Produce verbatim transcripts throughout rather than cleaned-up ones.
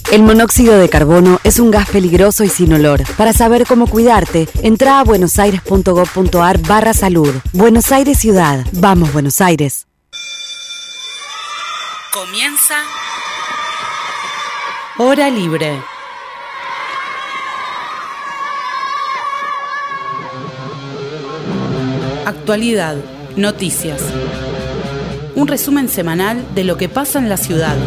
El monóxido de carbono es un gas peligroso y sin olor. Para saber cómo cuidarte, entra a buenosaires.gov.ar barra salud. Buenos Aires Ciudad. Vamos, Buenos Aires. Comienza Hora Libre. Actualidad, noticias. Un resumen semanal de lo que pasa en la ciudad.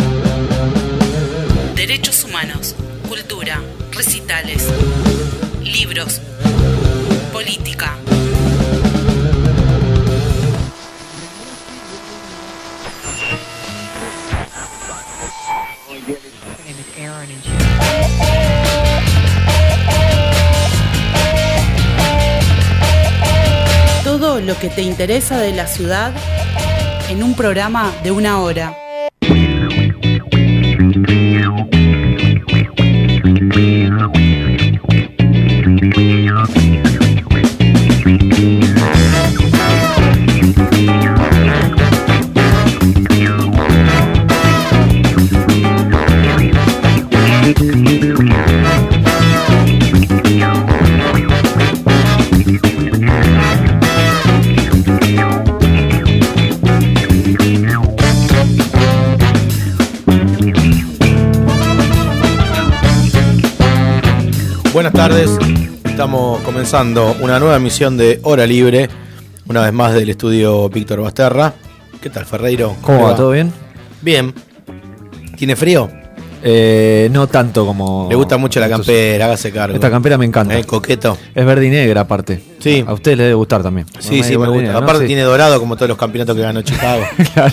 Derechos humanos, cultura, recitales, libros, política. Todo lo que te interesa de la ciudad en un programa de una hora. Buenas tardes, estamos comenzando una nueva emisión de Hora Libre, una vez más del estudio Víctor Basterra. ¿Qué tal, Ferreiro? ¿Cómo va? ¿Todo bien? Bien. ¿Tiene frío? Eh, no tanto como... Le gusta mucho la campera, hágase cargo. Esta campera me encanta. ¿El coqueto? Es verde y negra aparte. Sí. A usted le debe gustar también. Sí, sí, me gusta. Negra, aparte ¿no? Sí. Tiene dorado como todos los campeonatos que ganó Chicago. Claro.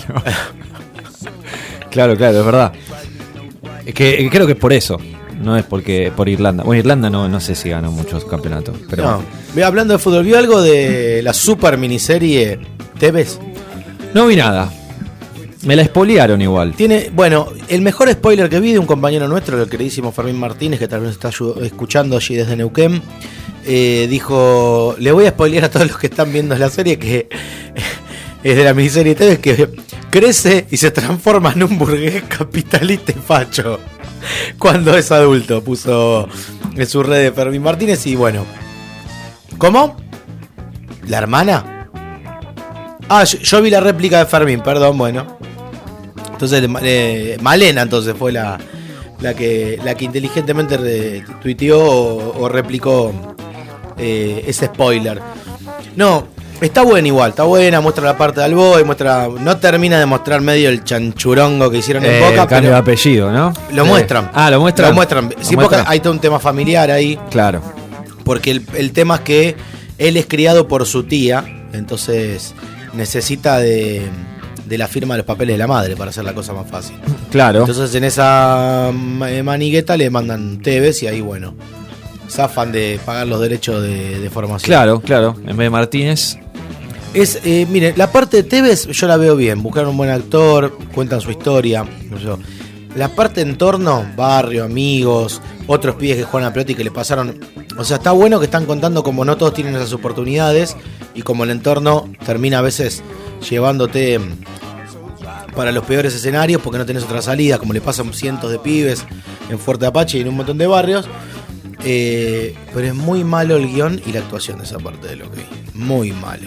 Claro, claro, es verdad. Es que creo que es por eso. No es porque por Irlanda. Bueno, Irlanda no, no sé si ganó muchos campeonatos. Pero no. Ve, hablando de fútbol, ¿vio algo de la super miniserie Tevez? No vi nada. Me la espolearon igual. Tiene, bueno, el mejor spoiler que vi de un compañero nuestro, el queridísimo Fermín Martínez, que tal vez está escuchando allí desde Neuquén, eh, dijo, le voy a spoilear a todos los que están viendo la serie que es de la miniserie Tevez, que crece y se transforma en un burgués capitalista y facho cuando es adulto, puso en su red de Fermín Martínez. Y bueno, ¿cómo? ¿La hermana? Ah, yo, yo vi la réplica de Fermín, perdón, bueno. Entonces, eh, Malena entonces fue la, la, que, la que inteligentemente re, tuiteó o, o replicó eh, ese spoiler. No, está buena igual, está buena, muestra la parte de Alboy, muestra, no termina de mostrar medio el chanchurongo que hicieron eh, en Boca, el cambio pero de apellido, ¿no? Lo eh. muestran. Ah, lo muestran. Lo muestran. Lo Sí, muestran. Boca, hay todo un tema familiar ahí. Claro. Porque el, el tema es que él es criado por su tía, entonces necesita de, de la firma de los papeles de la madre para hacer la cosa más fácil. Claro. Entonces en esa manigueta le mandan Tevez y ahí, bueno, zafan de pagar los derechos de, de formación. Claro, claro. En vez de Martínez. Es, eh, mire, la parte de Tevez yo la veo bien. Buscaron un buen actor, cuentan su historia. No sé. La parte entorno, barrio, amigos, otros pibes que juegan a pelota y que le pasaron. O sea, está bueno que están contando como no todos tienen esas oportunidades y como el entorno termina a veces llevándote para los peores escenarios porque no tenés otra salida, como le pasan cientos de pibes en Fuerte Apache y en un montón de barrios. Eh, pero es muy malo el guión y la actuación de esa parte de lo que vi. Muy malo.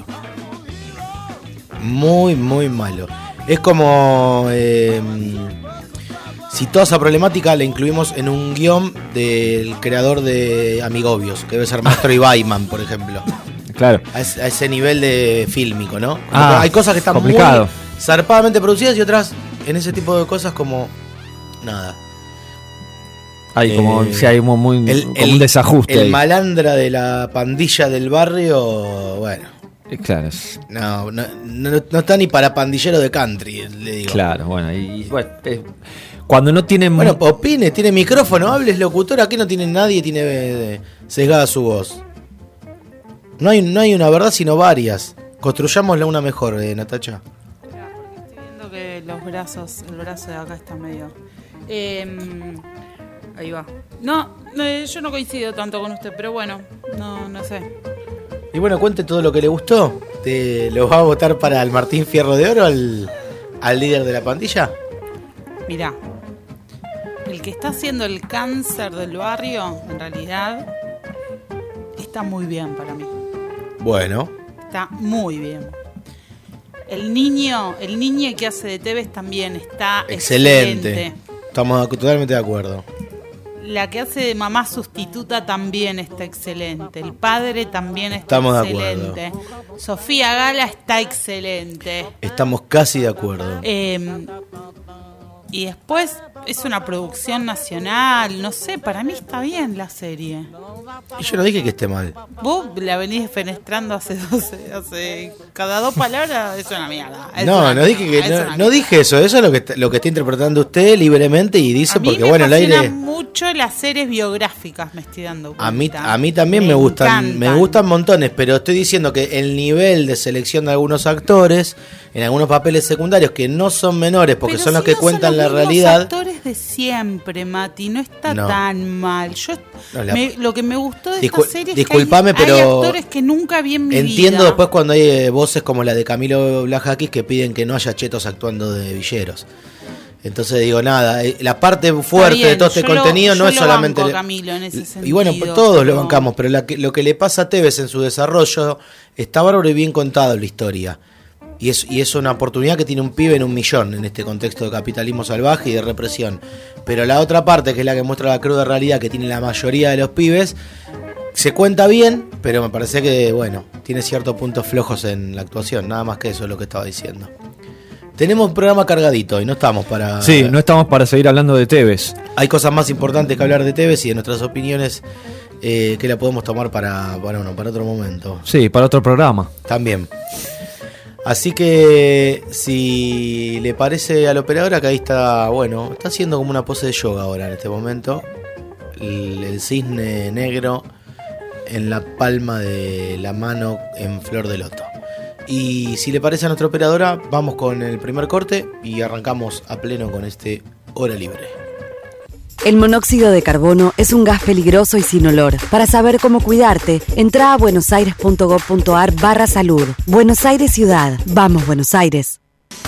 Muy, muy malo. Es como eh, si toda esa problemática la incluimos en un guión del creador de Amigobios, que debe ser Maestro Ibaiman, por ejemplo. Claro. A ese, a ese nivel de fílmico, ¿no? Ah, hay cosas que están complicado. muy zarpadamente producidas y otras en ese tipo de cosas como nada. Hay como, Eh, sí, hay como, muy, el, como el, un desajuste. El ahí. malandra de la pandilla del barrio, bueno. Claro. es- No, no, no, no está ni para pandillero de country, le digo. Claro, bueno. Y, y, bueno, eh, cuando no tienen. Bueno, opine, tiene micrófono, hable, es locutor, aquí no tiene nadie, tiene eh, sesgada su voz. No hay, no hay una verdad, sino varias. Construyámosla una mejor, eh, Natacha. Espera, porque estoy viendo que los brazos, el brazo de acá está medio... Eh, ahí va. No, eh, yo no coincido tanto con usted, pero bueno, no, no sé. Y bueno, cuente todo lo que le gustó. ¿Te lo va a votar para el Martín Fierro de Oro, al, al líder de la pandilla? Mirá, el que está haciendo el cáncer del barrio, en realidad, está muy bien para mí. Bueno. Está muy bien. El niño, el niño que hace de Tevez también está excelente. Excelente. Estamos totalmente de acuerdo. La que hace de mamá sustituta también está excelente. El padre también está Estamos excelente. de acuerdo. Sofía Gala está excelente. Estamos casi de acuerdo. Eh, y después es una producción nacional. No sé, para mí está bien la serie. Y yo no dije que esté mal. Vos la venís fenestrando hace doce, hace cada dos palabras es una mierda. Es No, una no dije que mierda, no, no dije eso. Eso es lo que lo que está interpretando usted libremente y dice a mí porque me bueno, el aire. apasionan mucho las series biográficas, me estoy dando cuenta. A mí, a mí también me, me gustan, encantan. me gustan montones, pero estoy diciendo que el nivel de selección de algunos actores en algunos papeles secundarios que no son menores porque pero son si los que no cuentan son la los mismos realidad. Actores de siempre, Mati, no está No. tan mal. Yo No, la- me- lo que me gustó de Discul- esta serie disculpame, es que hay, pero hay actores que nunca vi en mi Entiendo vida. después cuando hay eh, voces como la de Camilo Blajakis que piden que no haya chetos actuando de villeros. Entonces digo, nada, eh, la parte fuerte bien, de todo este yo lo- contenido yo no es lo solamente... banco a Camilo en ese Y bueno, sentido, todos lo pero- bancamos, pero la que- lo que le pasa a Tevez en su desarrollo está bárbaro y bien contado en la historia. Y es, y es una oportunidad que tiene un pibe en un millón en este contexto de capitalismo salvaje y de represión. Pero la otra parte, que es la que muestra la cruda realidad que tiene la mayoría de los pibes, se cuenta bien, pero me parece que, bueno, tiene ciertos puntos flojos en la actuación. Nada más que eso es lo que estaba diciendo. Tenemos un programa cargadito y no estamos para... Sí, no estamos para seguir hablando de Tevez. Hay cosas más importantes que hablar de Tevez y de nuestras opiniones eh, que la podemos tomar para, para, bueno, para otro momento. Sí, para otro programa. También. Así que si le parece a la operadora que ahí está, bueno, está haciendo como una pose de yoga ahora en este momento. El, el cisne negro en la palma de la mano en flor de loto. Y si le parece a nuestra operadora, vamos con el primer corte y arrancamos a pleno con este Hora Libre. El monóxido de carbono es un gas peligroso y sin olor. Para saber cómo cuidarte, entra a buenosaires.gov.ar barra salud. Buenos Aires Ciudad. Vamos, Buenos Aires.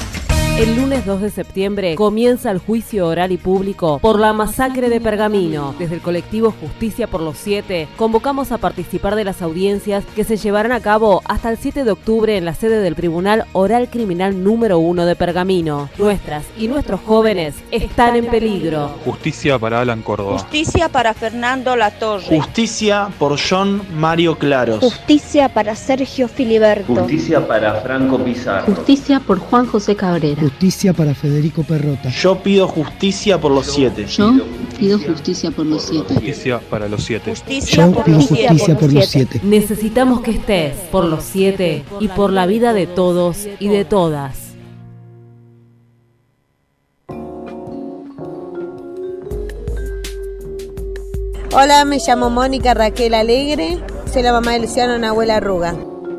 El lunes dos de septiembre comienza el juicio oral y público por la masacre de Pergamino. Desde el colectivo Justicia por los Siete, convocamos a participar de las audiencias que se llevarán a cabo hasta el siete de octubre en la sede del Tribunal Oral Criminal número uno de Pergamino. Nuestras y nuestros jóvenes están en peligro. Justicia para Alan Córdoba. Justicia para Fernando Latorre. Justicia por John Mario Claros. Justicia para Sergio Filiberto. Justicia para Franco Pizarro. Justicia por Juan José Cabrera. Justicia para Federico Perrota. Yo pido justicia por los siete. Yo pido justicia por los siete. Justicia para los siete. Justicia Yo por pido los justicia siete. por los siete. Necesitamos que estés por los siete y por la vida de todos y de todas. Hola, me llamo Mónica Raquel Alegre, soy la mamá de Luciano Nahuel Arruga.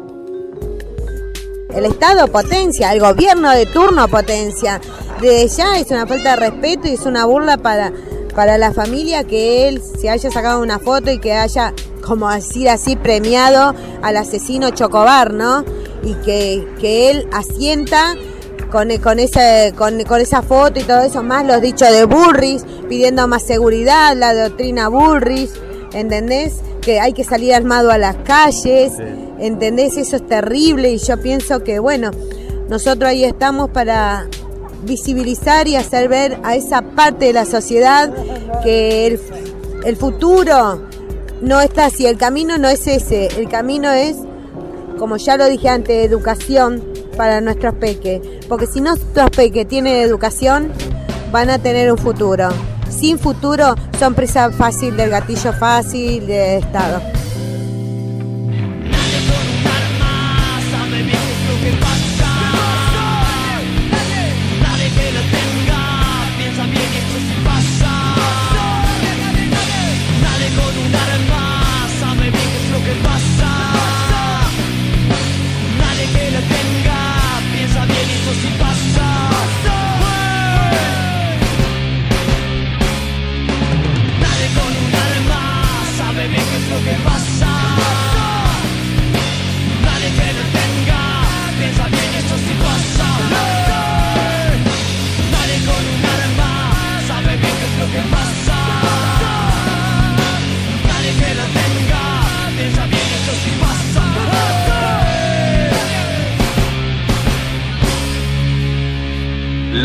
El Estado potencia, el gobierno de turno potencia. Desde ya es una falta de respeto y es una burla para, para la familia que él se haya sacado una foto y que haya, como decir así, premiado al asesino Chocobar, ¿no? Y que, que él asienta con, con, ese, con, con esa foto y todo eso, más los dichos de Bullrich, pidiendo más seguridad, la doctrina Bullrich, ¿entendés? Que hay que salir armado a las calles, ¿entendés? Eso es terrible y yo pienso que, bueno, nosotros ahí estamos para visibilizar y hacer ver a esa parte de la sociedad que el, el futuro no está así, el camino no es ese, el camino es, como ya lo dije antes, educación para nuestros peques, porque si nuestros peques tienen educación, van a tener un futuro. Sin futuro son presa fácil del gatillo fácil del Estado. Lo que pasa.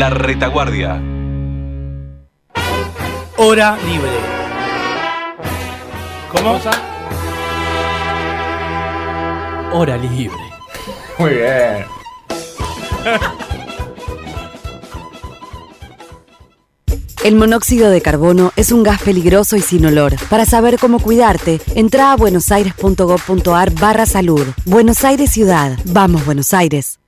La Retaguardia. Hora libre. ¿Cómo? Hora libre. Muy bien. El monóxido de carbono es un gas peligroso y sin olor. Para saber cómo cuidarte, entra a buenosaires.gov.ar barra salud. Buenos Aires Ciudad. Vamos, Buenos Aires.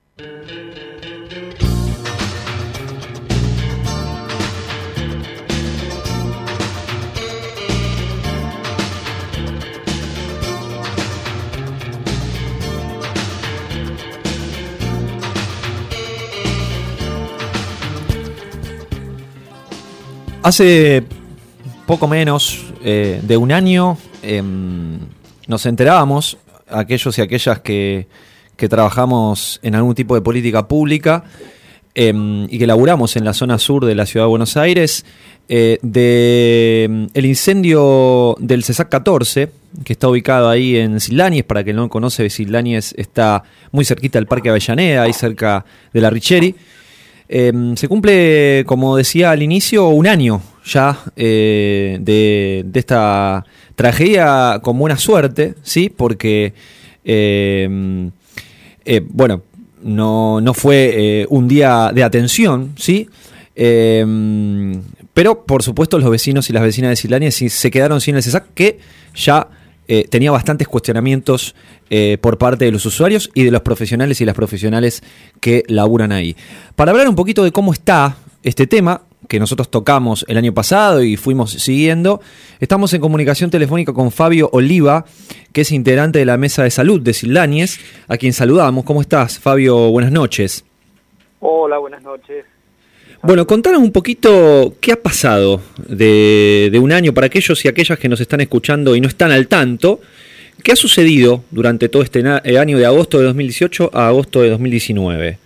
Hace poco menos eh, de un año eh, nos enterábamos, aquellos y aquellas que, que trabajamos en algún tipo de política pública eh, y que laburamos en la zona sur de la ciudad de Buenos Aires, eh, de el incendio del CESAC catorce, que está ubicado ahí en Sildáñez. Para quien no conoce, Sildáñez está muy cerquita del Parque Avellaneda, ahí cerca de la Richeri. Eh, se cumple, como decía al inicio, un año ya eh, de, de esta tragedia con buena suerte, ¿sí? Porque, eh, eh, bueno, no, no fue eh, un día de atención, ¿sí? Eh, pero, por supuesto, los vecinos y las vecinas de Sildáñez se quedaron sin el CESAC, que ya eh, tenía bastantes cuestionamientos Eh, por parte de los usuarios y de los profesionales y las profesionales que laburan ahí. Para hablar un poquito de cómo está este tema, que nosotros tocamos el año pasado y fuimos siguiendo, estamos en comunicación telefónica con Fabio Oliva, que es integrante de la Mesa de Salud de Sildáñez, a quien saludamos. ¿Cómo estás, Fabio? Buenas noches. Hola, buenas noches. Bueno, contanos un poquito qué ha pasado de, de un año para aquellos y aquellas que nos están escuchando y no están al tanto. ¿Qué ha sucedido durante todo este año de agosto de dos mil dieciocho a agosto de dos mil diecinueve?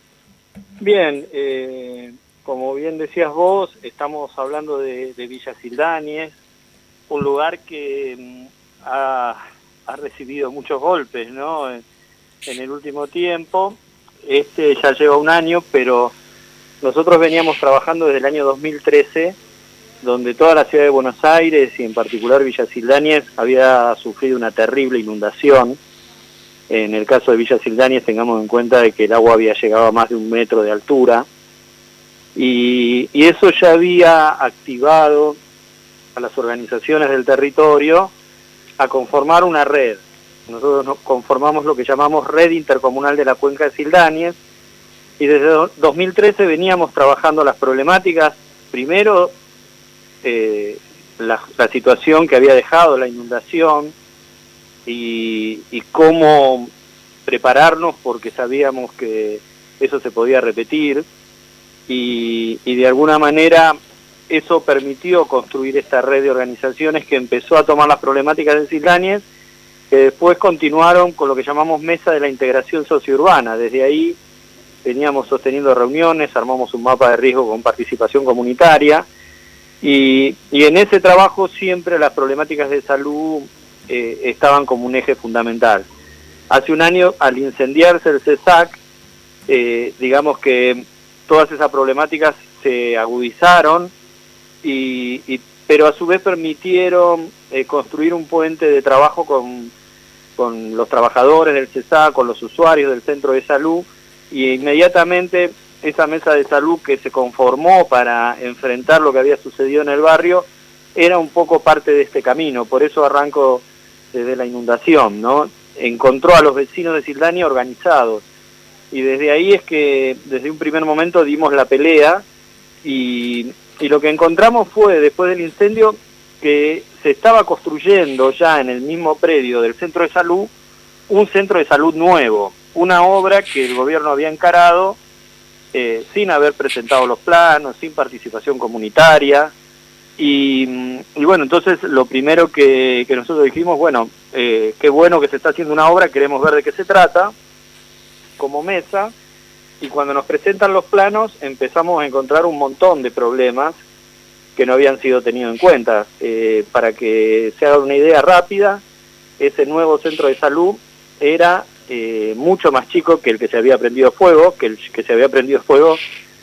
Bien, eh, como bien decías vos, estamos hablando de, de Villa Sildáñez, un lugar que mm, ha, ha recibido muchos golpes, ¿no? En, en el último tiempo. Este ya lleva un año, pero nosotros veníamos trabajando desde el año dos mil trece, donde toda la ciudad de Buenos Aires y en particular Villa Sildáñez había sufrido una terrible inundación. En el caso de Villa Sildáñez tengamos en cuenta de que el agua había llegado a más de un metro de altura y, y eso ya había activado a las organizaciones del territorio a conformar una red. Nosotros conformamos lo que llamamos Red Intercomunal de la Cuenca de Sildáñez y desde dos mil trece veníamos trabajando las problemáticas, primero Eh, la, la situación que había dejado la inundación y, y cómo prepararnos porque sabíamos que eso se podía repetir y, y de alguna manera eso permitió construir esta red de organizaciones que empezó a tomar las problemáticas de Sildáñez, que después continuaron con lo que llamamos Mesa de la Integración Sociourbana. Desde ahí veníamos sosteniendo reuniones, armamos un mapa de riesgo con participación comunitaria. Y, y en ese trabajo siempre las problemáticas de salud eh, estaban como un eje fundamental. Hace un año, al incendiarse el CESAC, eh, digamos que todas esas problemáticas se agudizaron, y, y, pero a su vez permitieron eh, construir un puente de trabajo con, con los trabajadores del CESAC, con los usuarios del centro de salud, y inmediatamente esa mesa de salud que se conformó para enfrentar lo que había sucedido en el barrio era un poco parte de este camino. Por eso arranco desde la inundación, ¿no? Encontró a los vecinos de Sildáñez organizados y desde ahí es que desde un primer momento dimos la pelea y, y lo que encontramos fue, después del incendio, que se estaba construyendo ya en el mismo predio del centro de salud un centro de salud nuevo, una obra que el gobierno había encarado Eh, sin haber presentado los planos, sin participación comunitaria, y, y bueno, entonces lo primero que, que nosotros dijimos, bueno, eh, qué bueno que se está haciendo una obra, queremos ver de qué se trata, como mesa, y cuando nos presentan los planos empezamos a encontrar un montón de problemas que no habían sido tenidos en cuenta. Eh, para que se haga una idea rápida, ese nuevo centro de salud era Eh, mucho más chico que el que se había prendido fuego, que el que se había prendido fuego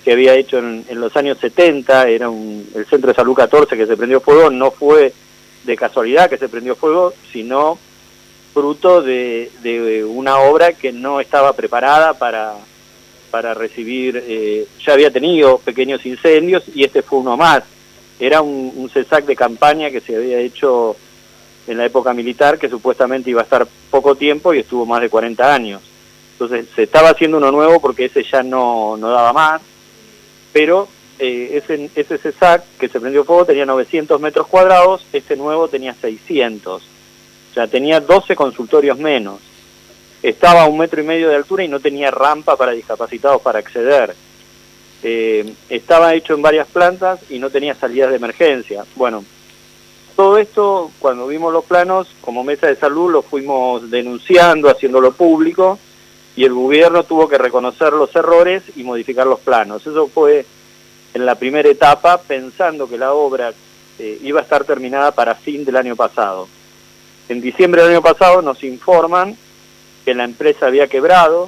que había hecho en, en los años setenta, era un, el Centro de Salud catorce que se prendió fuego, no fue de casualidad que se prendió fuego, sino fruto de, de una obra que no estaba preparada para, para recibir, eh, ya había tenido pequeños incendios y este fue uno más. Era un, un CESAC de campaña que se había hecho en la época militar, que supuestamente iba a estar poco tiempo y estuvo más de cuarenta años. Entonces se estaba haciendo uno nuevo porque ese ya no, no daba más, pero eh, ese, ese CESAC que se prendió fuego tenía novecientos metros cuadrados, este nuevo tenía seiscientos. O sea, tenía doce consultorios menos. Estaba a un metro y medio de altura y no tenía rampa para discapacitados para acceder. Eh, estaba hecho en varias plantas y no tenía salidas de emergencia. Bueno, todo esto, cuando vimos los planos, como Mesa de Salud, lo fuimos denunciando, haciéndolo público, y el gobierno tuvo que reconocer los errores y modificar los planos. Eso fue en la primera etapa, pensando que la obra eh, iba a estar terminada para fin del año pasado. En diciembre del año pasado nos informan que la empresa había quebrado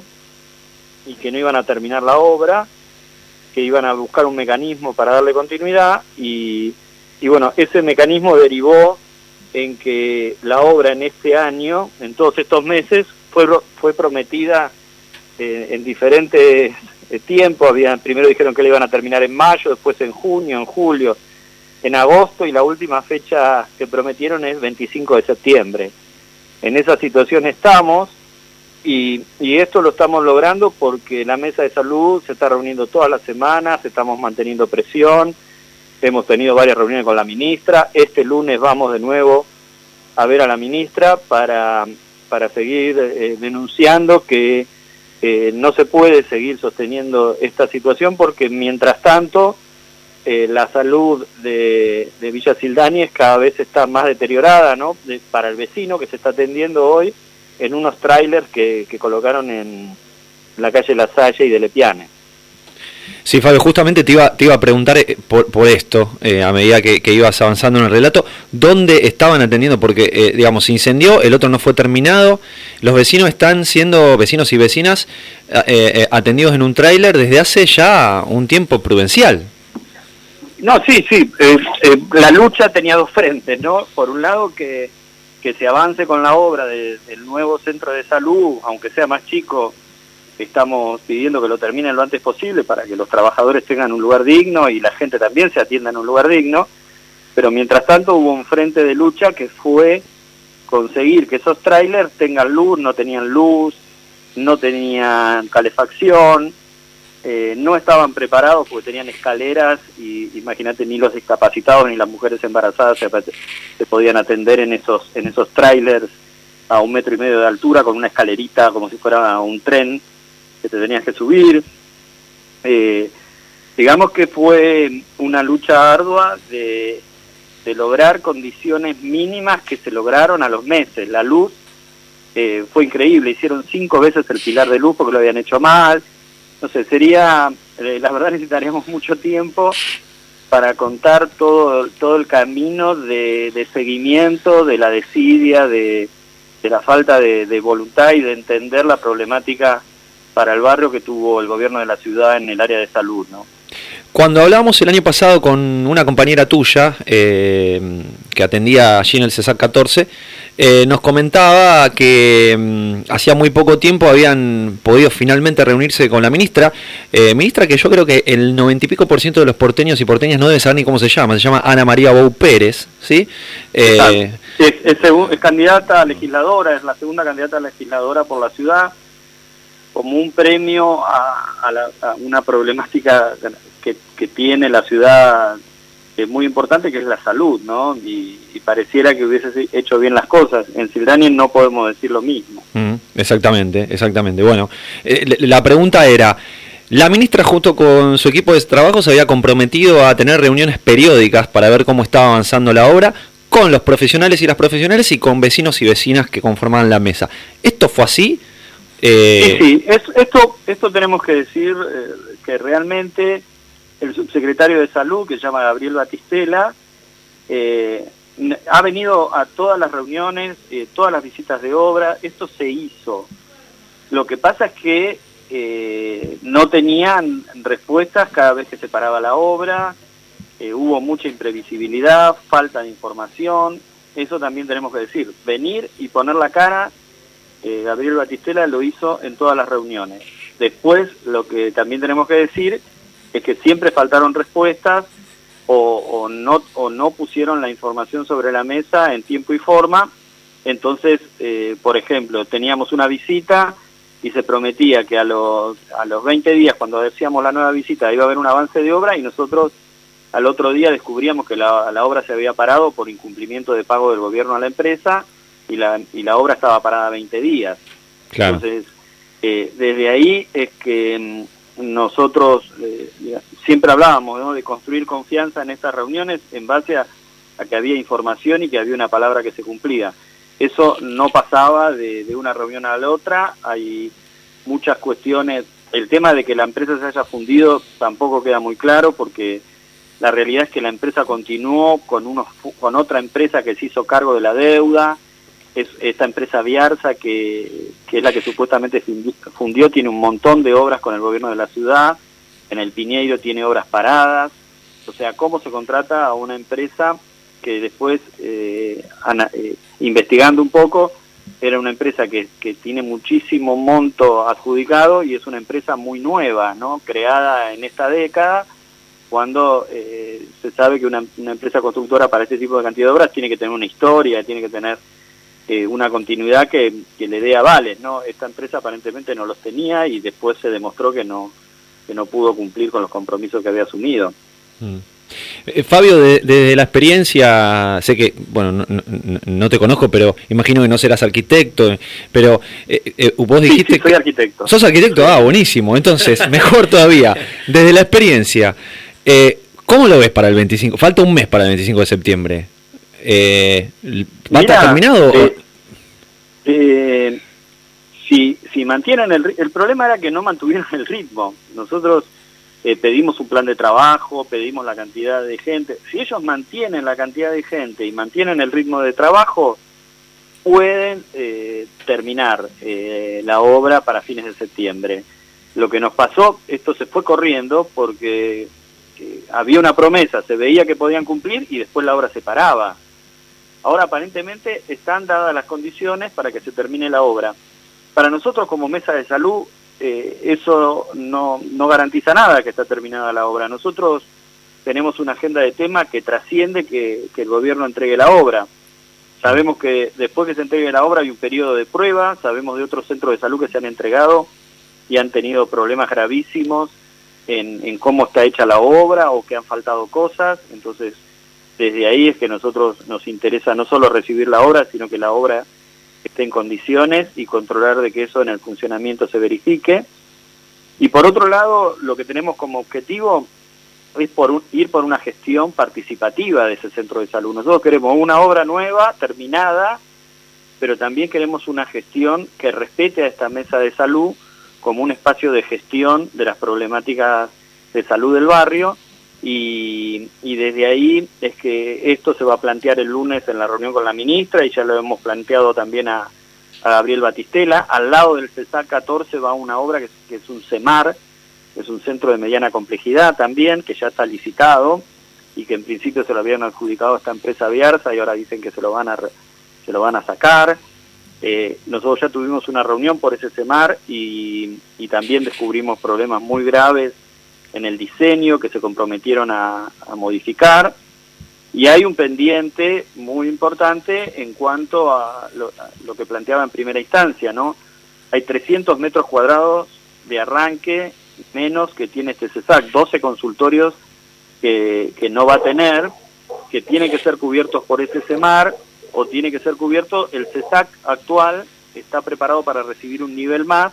y que no iban a terminar la obra, que iban a buscar un mecanismo para darle continuidad y, y bueno, ese mecanismo derivó en que la obra en este año, en todos estos meses, fue, fue prometida eh, en diferentes eh, tiempos. Habían, primero dijeron que la iban a terminar en mayo, después en junio, en julio, en agosto, y la última fecha que prometieron es veinticinco de septiembre. En esa situación estamos, y, y esto lo estamos logrando porque la Mesa de Salud se está reuniendo todas las semanas, estamos manteniendo presión, hemos tenido varias reuniones con la ministra, este lunes vamos de nuevo a ver a la ministra para, para seguir eh, denunciando que eh, no se puede seguir sosteniendo esta situación porque mientras tanto Eh, la salud de, de Villa Sildañez cada vez está más deteriorada, ¿no? De, para el vecino que se está atendiendo hoy en unos trailers que, que colocaron en la calle La Salle y de Lepiane. Sí, Fabio, justamente te iba, te iba a preguntar eh, por, por esto, eh, a medida que, que ibas avanzando en el relato, ¿dónde estaban atendiendo? Porque, eh, digamos, se incendió, el otro no fue terminado, los vecinos están siendo, vecinos y vecinas, eh, eh, atendidos en un tráiler desde hace ya un tiempo prudencial. No, sí, sí, eh, eh, la lucha tenía dos frentes, ¿no? Por un lado que, que se avance con la obra de, del nuevo centro de salud, aunque sea más chico, estamos pidiendo que lo terminen lo antes posible para que los trabajadores tengan un lugar digno y la gente también se atienda en un lugar digno, pero mientras tanto hubo un frente de lucha que fue conseguir que esos trailers tengan luz, no tenían luz, no tenían calefacción, Eh, no estaban preparados porque tenían escaleras y imagínate, ni los discapacitados ni las mujeres embarazadas se, se podían atender en esos en esos trailers a un metro y medio de altura con una escalerita como si fuera un tren que te tenías que subir. Eh, digamos que fue una lucha ardua de, de lograr condiciones mínimas que se lograron a los meses. La luz eh, fue increíble, hicieron cinco veces el pilar de luz porque lo habían hecho mal. No sé, sería, eh, la verdad necesitaríamos mucho tiempo para contar todo todo el camino de, de seguimiento, de la desidia, de, de la falta de, de voluntad y de entender la problemática para el barrio que tuvo el gobierno de la ciudad en el área de salud, ¿no? Cuando hablábamos el año pasado con una compañera tuya eh, que atendía allí en el CESAC catorce, eh, nos comentaba que mm, hacía muy poco tiempo habían podido finalmente reunirse con la ministra, eh, ministra que yo creo que el noventa y pico por ciento de los porteños y porteñas no deben saber ni cómo se llama, se llama Ana María Bou Pérez, ¿sí? Eh, es, es, es candidata a legisladora, es la segunda candidata a legisladora por la ciudad, como un premio a, a, la, a una problemática que, que tiene la ciudad eh, muy importante, que es la salud, ¿no? Y, y pareciera que hubiese hecho bien las cosas. En Sildañez no podemos decir lo mismo. Mm, exactamente, exactamente. Bueno, eh, la pregunta era, la ministra junto con su equipo de trabajo se había comprometido a tener reuniones periódicas para ver cómo estaba avanzando la obra con los profesionales y las profesionales y con vecinos y vecinas que conformaban la mesa. ¿Esto fue así? Eh... Sí, sí, es, esto, esto tenemos que decir eh, que realmente el subsecretario de Salud, que se llama Gabriel Batistela, eh, ha venido a todas las reuniones, eh, todas las visitas de obra, esto se hizo. Lo que pasa es que eh, no tenían respuestas cada vez que se paraba la obra, eh, hubo mucha imprevisibilidad, falta de información, eso también tenemos que decir, venir y poner la cara, eh, Gabriel Batistela lo hizo en todas las reuniones. Después, lo que también tenemos que decir es que siempre faltaron respuestas o, o, no, o no pusieron la información sobre la mesa en tiempo y forma. Entonces, eh, por ejemplo, teníamos una visita y se prometía que a los, a los veinte días, cuando decíamos la nueva visita, iba a haber un avance de obra y nosotros al otro día descubríamos que la, la obra se había parado por incumplimiento de pago del gobierno a la empresa y la, y la obra estaba parada veinte días. Claro. Entonces, eh, desde ahí es que mm, nosotros eh, siempre hablábamos, ¿no?, de construir confianza en estas reuniones en base a, a que había información y que había una palabra que se cumplía. Eso no pasaba de, de una reunión a la otra, hay muchas cuestiones. El tema de que la empresa se haya fundido tampoco queda muy claro, porque la realidad es que la empresa continuó con, unos, con otra empresa que se hizo cargo de la deuda. Es, esta empresa Biarsa, que, que es la que supuestamente fundió, tiene un montón de obras con el gobierno de la ciudad, en el Piñeiro tiene obras paradas. O sea, ¿cómo se contrata a una empresa que después, eh, ana, eh, investigando un poco, era una empresa que, que tiene muchísimo monto adjudicado y es una empresa muy nueva, ¿no?, creada en esta década, cuando eh, se sabe que una, una empresa constructora para este tipo de cantidad de obras tiene que tener una historia, tiene que tener eh, una continuidad que, que le dé avales, ¿no? Esta empresa aparentemente no los tenía y después se demostró que no, que no pudo cumplir con los compromisos que había asumido. Mm. Eh, Fabio, desde de, de la experiencia, sé que, bueno, no, no, no te conozco, pero imagino que no serás arquitecto, pero eh, eh, vos dijiste... Sí, sí, soy arquitecto. ¿Sos arquitecto? Ah, buenísimo, entonces, mejor todavía. Desde la experiencia, eh, ¿cómo lo ves para el veinticinco? Falta un mes para el veinticinco de septiembre. Eh, ¿Va a estar terminado? Eh, eh, si, si mantienen el... El problema era que no mantuvieron el ritmo. Nosotros... Eh, pedimos un plan de trabajo, pedimos la cantidad de gente. Si ellos mantienen la cantidad de gente y mantienen el ritmo de trabajo, pueden eh, terminar eh, la obra para fines de septiembre. Lo que nos pasó, esto se fue corriendo porque eh, había una promesa, se veía que podían cumplir y después la obra se paraba. Ahora aparentemente están dadas las condiciones para que se termine la obra. Para nosotros como Mesa de Salud, Eh, eso no, no garantiza nada que está terminada la obra. Nosotros tenemos una agenda de tema que trasciende que, que el gobierno entregue la obra. Sabemos que después que se entregue la obra hay un periodo de prueba, sabemos de otros centros de salud que se han entregado y han tenido problemas gravísimos en, en cómo está hecha la obra o que han faltado cosas. Entonces, desde ahí es que nosotros nos interesa no solo recibir la obra, sino que la obra esté en condiciones y controlar de que eso en el funcionamiento se verifique. Y por otro lado, lo que tenemos como objetivo es por un, ir por una gestión participativa de ese centro de salud. Nosotros queremos una obra nueva, terminada, pero también queremos una gestión que respete a esta mesa de salud como un espacio de gestión de las problemáticas de salud del barrio. Y, y desde ahí es que esto se va a plantear el lunes en la reunión con la ministra y ya lo hemos planteado también a, a Gabriel Batistela. Al lado del CESAC catorce va una obra que es, que es un CEMAR, que es un centro de mediana complejidad también, que ya está licitado y que en principio se lo habían adjudicado a esta empresa Biarsa y ahora dicen que se lo van a, se lo van a sacar. Eh, nosotros ya tuvimos una reunión por ese CEMAR y, y también descubrimos problemas muy graves en el diseño que se comprometieron a, a modificar, y hay un pendiente muy importante en cuanto a lo, a lo que planteaba en primera instancia, ¿no? Hay trescientos metros cuadrados de arranque menos que tiene este CESAC, doce consultorios que, que no va a tener, que tienen que ser cubiertos por ese CEMAR, o tiene que ser cubierto, el CESAC actual está preparado para recibir un nivel más.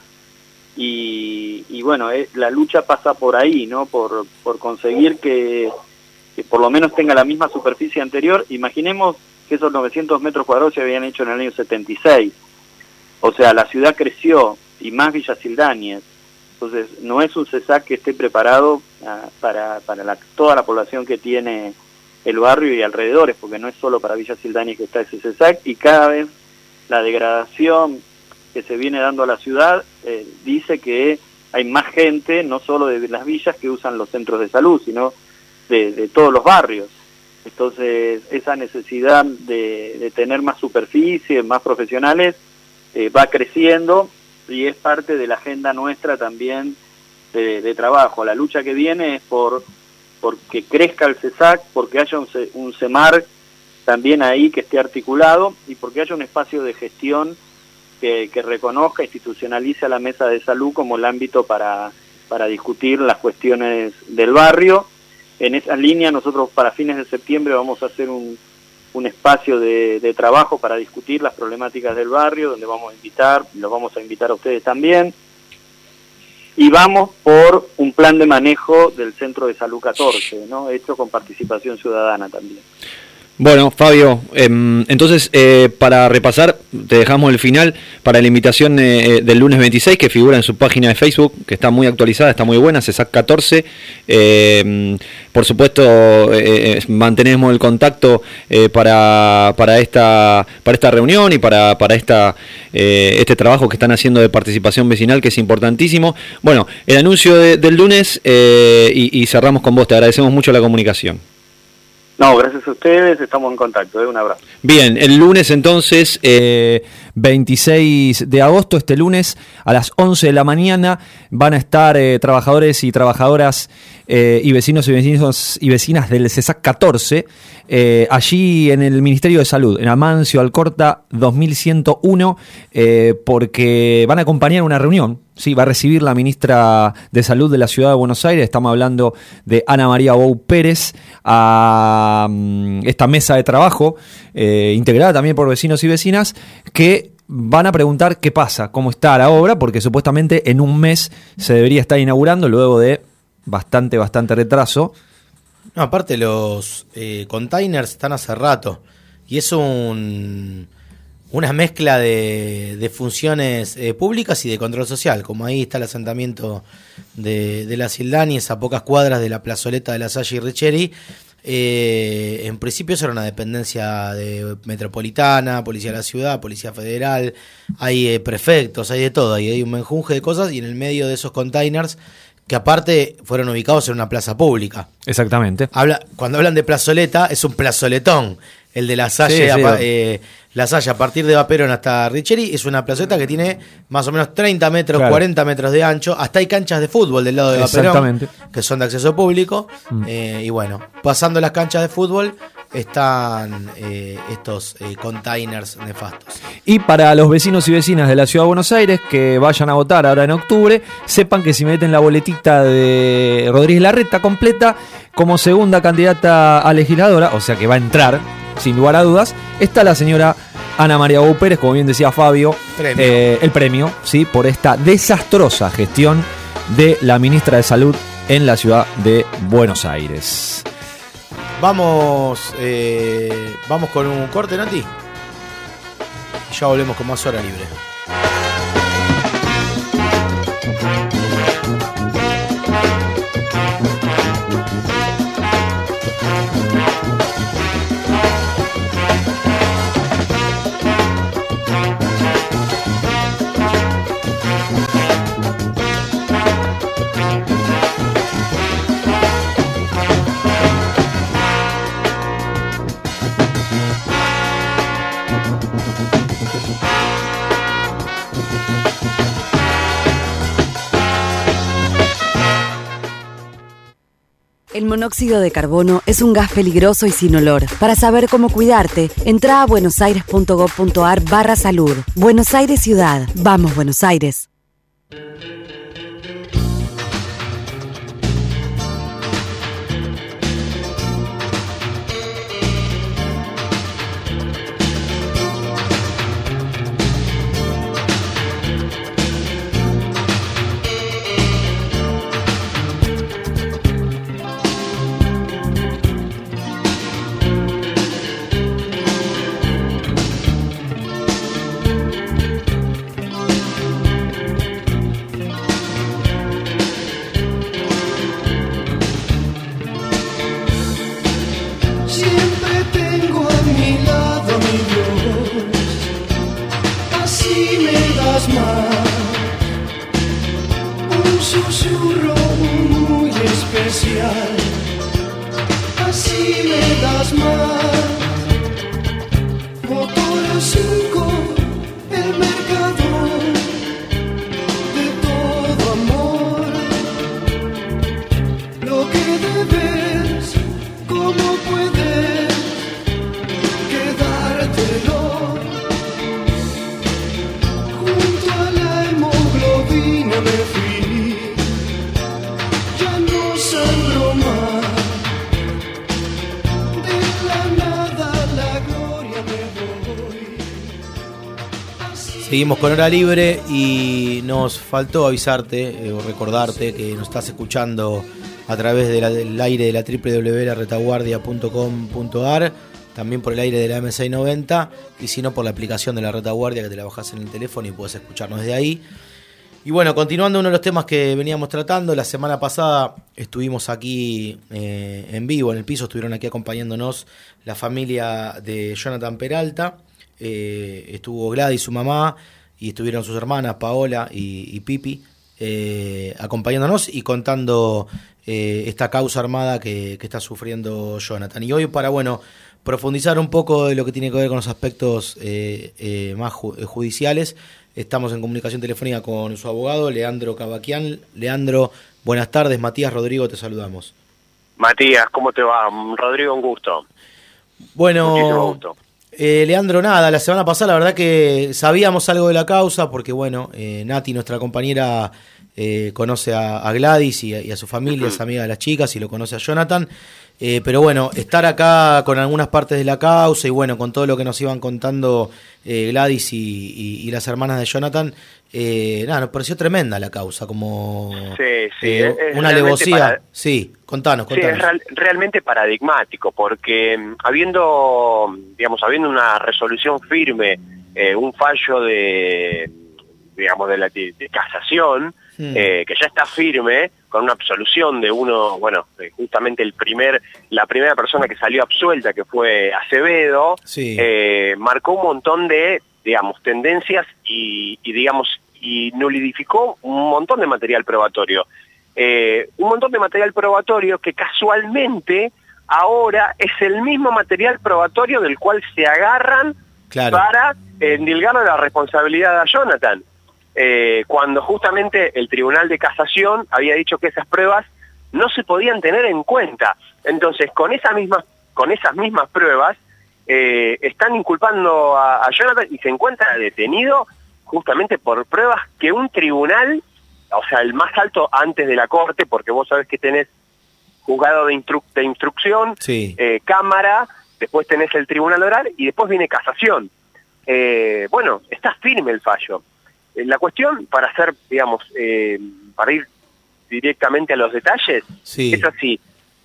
Y, y bueno, eh, la lucha pasa por ahí, ¿no? Por, por conseguir que, que por lo menos tenga la misma superficie anterior. Imaginemos que esos novecientos metros cuadrados se habían hecho en el año setenta y seis. O sea, la ciudad creció, y más Villa Sildáñez. Entonces, no es un CESAC que esté preparado uh, para, para la, toda la población que tiene el barrio y alrededores, porque no es solo para Villa Sildáñez que está ese CESAC, y cada vez la degradación que se viene dando a la ciudad, eh, dice que hay más gente, no solo de las villas, que usan los centros de salud, sino de, de todos los barrios. Entonces, esa necesidad de, de tener más superficie, más profesionales, eh, va creciendo y es parte de la agenda nuestra también de, de trabajo. La lucha que viene es por porque crezca el CESAC, porque haya un, un CEMAR también ahí que esté articulado y porque haya un espacio de gestión que, que reconozca, institucionalice a la mesa de salud como el ámbito para, para discutir las cuestiones del barrio. En esa línea nosotros para fines de septiembre vamos a hacer un, un espacio de, de trabajo para discutir las problemáticas del barrio, donde vamos a invitar, los vamos a invitar a ustedes también. Y vamos por un plan de manejo del Centro de Salud catorce, ¿no? Hecho con participación ciudadana también. Bueno, Fabio, eh, entonces eh, para repasar, te dejamos el final para la invitación eh, del lunes veintiséis, que figura en su página de Facebook, que está muy actualizada, está muy buena, CESAC catorce. Eh, por supuesto, eh, mantenemos el contacto eh, para, para, esta, para esta reunión y para, para esta, eh, este trabajo que están haciendo de participación vecinal, que es importantísimo. Bueno, el anuncio de, del lunes eh, y, y cerramos con vos, te agradecemos mucho la comunicación. No, gracias a ustedes, estamos en contacto, ¿eh? Un abrazo. Bien, el lunes entonces, eh, veintiséis de agosto, este lunes a las once de la mañana, van a estar eh, trabajadores y trabajadoras eh, y vecinos y vecinos y vecinas del CESAC catorce, eh, allí en el Ministerio de Salud, en Amancio Alcorta dos mil ciento uno, eh, porque van a acompañar una reunión. Sí, va a recibir la ministra de Salud de la Ciudad de Buenos Aires. Estamos hablando de Ana María Bou Pérez, a um, esta mesa de trabajo, eh, integrada también por vecinos y vecinas, que van a preguntar qué pasa, cómo está la obra, porque supuestamente en un mes se debería estar inaugurando, luego de bastante, bastante retraso. No, aparte los eh, containers están hace rato, y es un... una mezcla de, de funciones eh, públicas y de control social, como ahí está el asentamiento de, de la Sildanis a pocas cuadras de la plazoleta de la Salle y Richeri. Eh, en principio eso era una dependencia de metropolitana, policía de la ciudad, policía federal, hay eh, prefectos, hay de todo, hay, hay un menjunje de cosas, y en el medio de esos containers, que aparte fueron ubicados en una plaza pública. Exactamente. Habla, cuando hablan de plazoleta, es un plazoletón. El de la Salle, sí, sí, a, eh, la Salle a partir de Vaperón hasta Richeri es una plazoleta que tiene más o menos treinta metros, claro, cuarenta metros de ancho. Hasta hay canchas de fútbol del lado de Vaperón, que son de acceso público. Mm. Eh, y bueno, pasando las canchas de fútbol están eh, estos eh, containers nefastos. Y para los vecinos y vecinas de la Ciudad de Buenos Aires que vayan a votar ahora en octubre, sepan que si meten la boletita de Rodríguez Larreta completa como segunda candidata a legisladora, o sea que va a entrar sin lugar a dudas, está la señora Ana María Bou Pérez, como bien decía Fabio, premio. Eh, el premio, ¿sí?, por esta desastrosa gestión de la ministra de Salud en la Ciudad de Buenos Aires. Vamos, eh, vamos con un corte, Nati. Ya volvemos con más Hora Libre. El monóxido de carbono es un gas peligroso y sin olor. Para saber cómo cuidarte, entra a buenosaires.gov.ar barra salud. Buenos Aires Ciudad. Vamos, Buenos Aires. susurro muy especial. Así me das más. Motor cinco, el mercado de todo amor. Lo que debes, cómo puedes quedártelo. Junto a la hemoglobina me fui, ya no sangro más. De la nada la gloria me voy. Seguimos con Hora Libre y nos faltó avisarte eh, o recordarte que nos estás escuchando a través de la, del aire de la doble u doble u doble u punto la retaguardia punto com punto a r, también por el aire de la eme seiscientos noventa y si no por la aplicación de la Retaguardia que te la bajás en el teléfono y puedes escucharnos desde ahí. Y bueno, continuando uno de los temas que veníamos tratando, la semana pasada estuvimos aquí eh, en vivo, en el piso, estuvieron aquí acompañándonos la familia de Jonathan Peralta, eh, estuvo Gladys, su mamá, y estuvieron sus hermanas Paola y, y Pipi, eh, acompañándonos y contando eh, esta causa armada que, que está sufriendo Jonathan. Y hoy para, bueno, profundizar un poco de lo que tiene que ver con los aspectos eh, eh, más ju- judiciales, estamos en comunicación telefónica con su abogado, Leandro Cavaquian. Leandro, buenas tardes. Matías, Rodrigo, te saludamos. Matías, ¿cómo te va? Rodrigo, un gusto. Bueno, Muchísimo gusto. Eh, Leandro, nada, la semana pasada la verdad que sabíamos algo de la causa porque, bueno, eh, Nati, nuestra compañera, eh, conoce a, a Gladys y a, y a su familia, es amiga de las chicas y lo conoce a Jonathan. Eh, pero bueno, estar acá con algunas partes de la causa y bueno, con todo lo que nos iban contando eh, Gladys y, y, y las hermanas de Jonathan, eh, nada, nos pareció tremenda la causa, como sí, sí, eh, es una realmente alevosía. para- Sí, contanos, Sí, contanos. es real- realmente paradigmático, porque mm, habiendo, digamos, habiendo una resolución firme, eh, un fallo de, digamos, de, la, de, de casación, Hmm. eh, que ya está firme, con una absolución de uno, bueno, eh, justamente el primer, la primera persona que salió absuelta, que fue Acevedo, Sí. eh, marcó un montón de, digamos, tendencias y, y digamos, y nulidificó un montón de material probatorio. Eh, un montón de material probatorio que casualmente ahora es el mismo material probatorio del cual se agarran Claro. para endilgar la responsabilidad a Jonathan. Eh, cuando justamente el Tribunal de Casación había dicho que esas pruebas no se podían tener en cuenta. Entonces, con esas mismas, con esas mismas pruebas, eh, están inculpando a, a Jonathan y se encuentra detenido justamente por pruebas que un tribunal, o sea, el más alto antes de la Corte, porque vos sabés que tenés juzgado de, instru- de instrucción, Sí. eh, Cámara, después tenés el Tribunal Oral y después viene Casación. Eh, bueno, está firme el fallo. Eh, La cuestión, para hacer, digamos, eh, para ir directamente a los detalles, Sí. es así.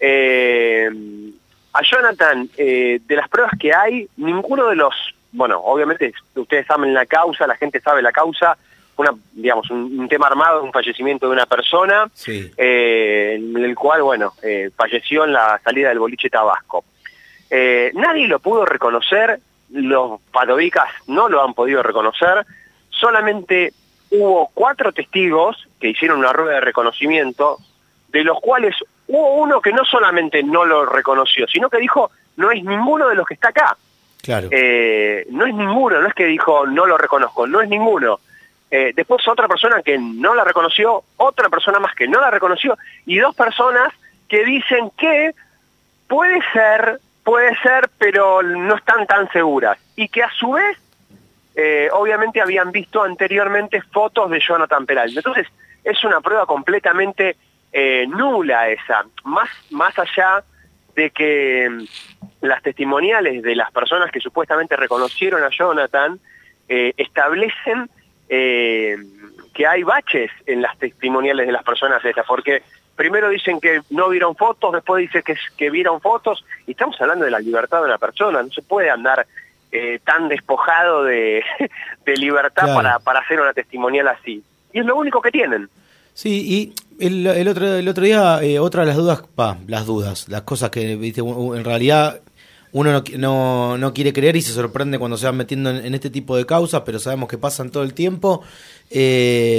Eh, a Jonathan, eh, de las pruebas que hay, ninguno de los, bueno, obviamente ustedes saben la causa, la gente sabe la causa, una, digamos, un, un tema armado, un fallecimiento de una persona, Sí. eh, en el cual, bueno, eh, falleció en la salida del boliche Tabasco. Eh, nadie lo pudo reconocer, los patobicas no lo han podido reconocer, solamente hubo cuatro testigos que hicieron una rueda de reconocimiento, de los cuales hubo uno que no solamente no lo reconoció, sino que dijo, no es ninguno de los que está acá. Claro. Eh, no es ninguno, no es que dijo, no lo reconozco, no es ninguno. Eh, después otra persona que no la reconoció, otra persona más que no la reconoció, y dos personas que dicen que puede ser, puede ser, pero no están tan seguras. Y que a su vez, eh, obviamente habían visto anteriormente fotos de Jonathan Peralta. Entonces, es una prueba completamente eh, nula esa. Más, más allá de que mm, las testimoniales de las personas que supuestamente reconocieron a Jonathan eh, establecen eh, que hay baches en las testimoniales de las personas estas, porque primero dicen que no vieron fotos, después dicen que, que vieron fotos, y estamos hablando de la libertad de una persona, no se puede andar eh, tan despojado de, de libertad Claro. para, para hacer una testimonial así. Y es lo único que tienen. Sí, y el, el otro el otro día, eh, otra de las dudas, pa, las dudas, las cosas que, viste, u- en realidad uno no, qui- no, no quiere creer y se sorprende cuando se van metiendo en, en este tipo de causas, pero sabemos que pasan todo el tiempo. Eh,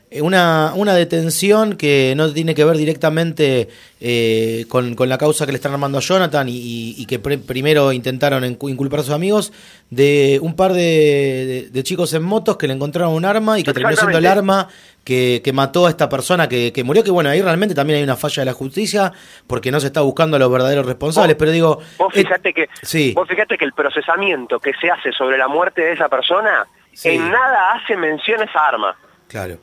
Una, una detención que no tiene que ver directamente eh, con, con la causa que le están armando a Jonathan y, y, y que pre- primero intentaron inculpar a sus amigos, de un par de, de, de chicos en motos que le encontraron un arma y que terminó siendo el arma que, que mató a esta persona que, que murió, que bueno, ahí realmente también hay una falla de la justicia porque no se está buscando a los verdaderos responsables, vos, pero digo... Vos fíjate, eh, que, sí. vos fíjate que el procesamiento que se hace sobre la muerte de esa persona sí. en nada hace mención a esa arma. Claro.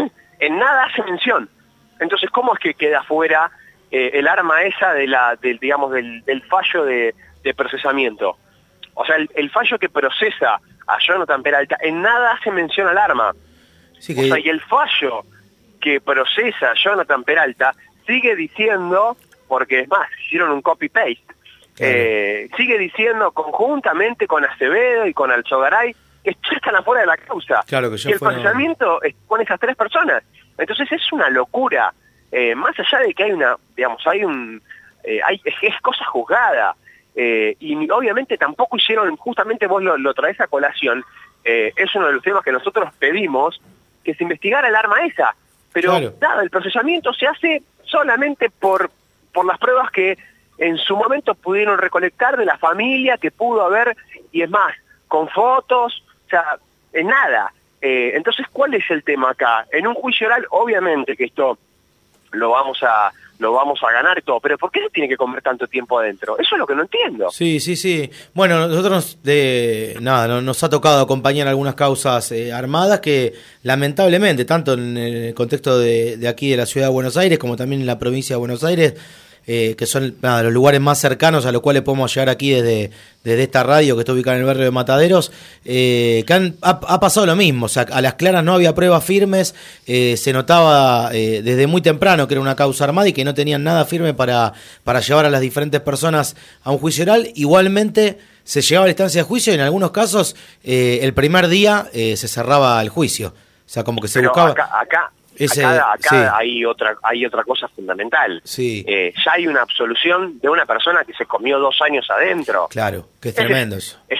En nada hace mención. Entonces, ¿cómo es que queda fuera eh, el arma esa de la, del, digamos, del, del fallo de, de procesamiento? O sea, el, el fallo que procesa a Jonathan Peralta en nada hace mención al arma. Sí que... O sea, y el fallo que procesa a Jonathan Peralta sigue diciendo, porque es más, hicieron un copy-paste, claro. eh, sigue diciendo conjuntamente con Acevedo y con Alzogaray que ya están afuera de la causa. Claro que y el fueron... procesamiento es con esas tres personas. Entonces es una locura. Eh, más allá de que hay una, digamos, hay un, eh, hay es, es cosa juzgada. Eh, y obviamente tampoco hicieron, justamente vos lo, lo traes a colación, eh, es uno de los temas que nosotros pedimos, que se investigara el arma esa. Pero claro. nada, el procesamiento se hace solamente por, por las pruebas que en su momento pudieron recolectar de la familia, que pudo haber, y es más, con fotos, o sea, en nada. Eh, entonces, ¿cuál es el tema acá? En un juicio oral, obviamente que esto lo vamos a lo vamos a ganar y todo, pero ¿por qué se tiene que comer tanto tiempo adentro? Eso es lo que no entiendo. Sí, sí, sí. Bueno, nosotros de nada, no, nos ha tocado acompañar algunas causas eh, armadas que lamentablemente, tanto en el contexto de, de aquí de la ciudad de Buenos Aires como también en la provincia de Buenos Aires, Eh, que son nada, los lugares más cercanos a los cuales podemos llegar aquí desde, desde esta radio que está ubicada en el barrio de Mataderos, eh, que han, ha, ha pasado lo mismo. O sea, a las claras no había pruebas firmes, eh, se notaba eh, desde muy temprano que era una causa armada y que no tenían nada firme para, para llevar a las diferentes personas a un juicio oral. Igualmente se llegaba a la instancia de juicio y en algunos casos eh, el primer día eh, se cerraba el juicio. O sea, como que se Pero buscaba... acá, acá... Ese, acá acá sí. hay otra hay otra cosa fundamental. Sí. Eh, ya hay una absolución de una persona que se comió dos años adentro. Claro, que es tremendo eso. Es,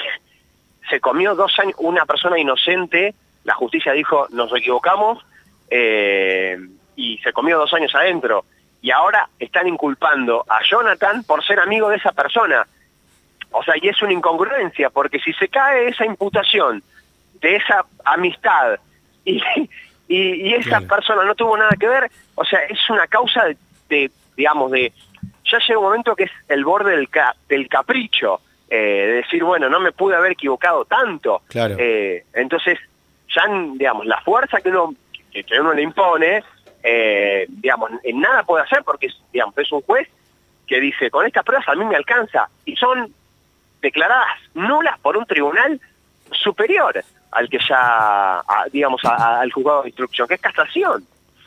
se comió dos años, una persona inocente, la justicia dijo, nos equivocamos, eh, y se comió dos años adentro. Y ahora están inculpando a Jonathan por ser amigo de esa persona. O sea, y es una incongruencia, porque si se cae esa imputación de esa amistad y... Y, y esa claro. persona no tuvo nada que ver, o sea, es una causa de, de digamos, de... Ya llega un momento que es el borde del, ca, del capricho, eh, de decir, bueno, no me pude haber equivocado tanto. Claro. Eh, entonces, ya, digamos, la fuerza que uno, que, que uno le impone, eh, digamos, en nada puede hacer porque, digamos, es un juez que dice, con estas pruebas a mí me alcanza, y son declaradas nulas por un tribunal superior al que ya, a, digamos, a, a, al juzgado de instrucción, que es casación.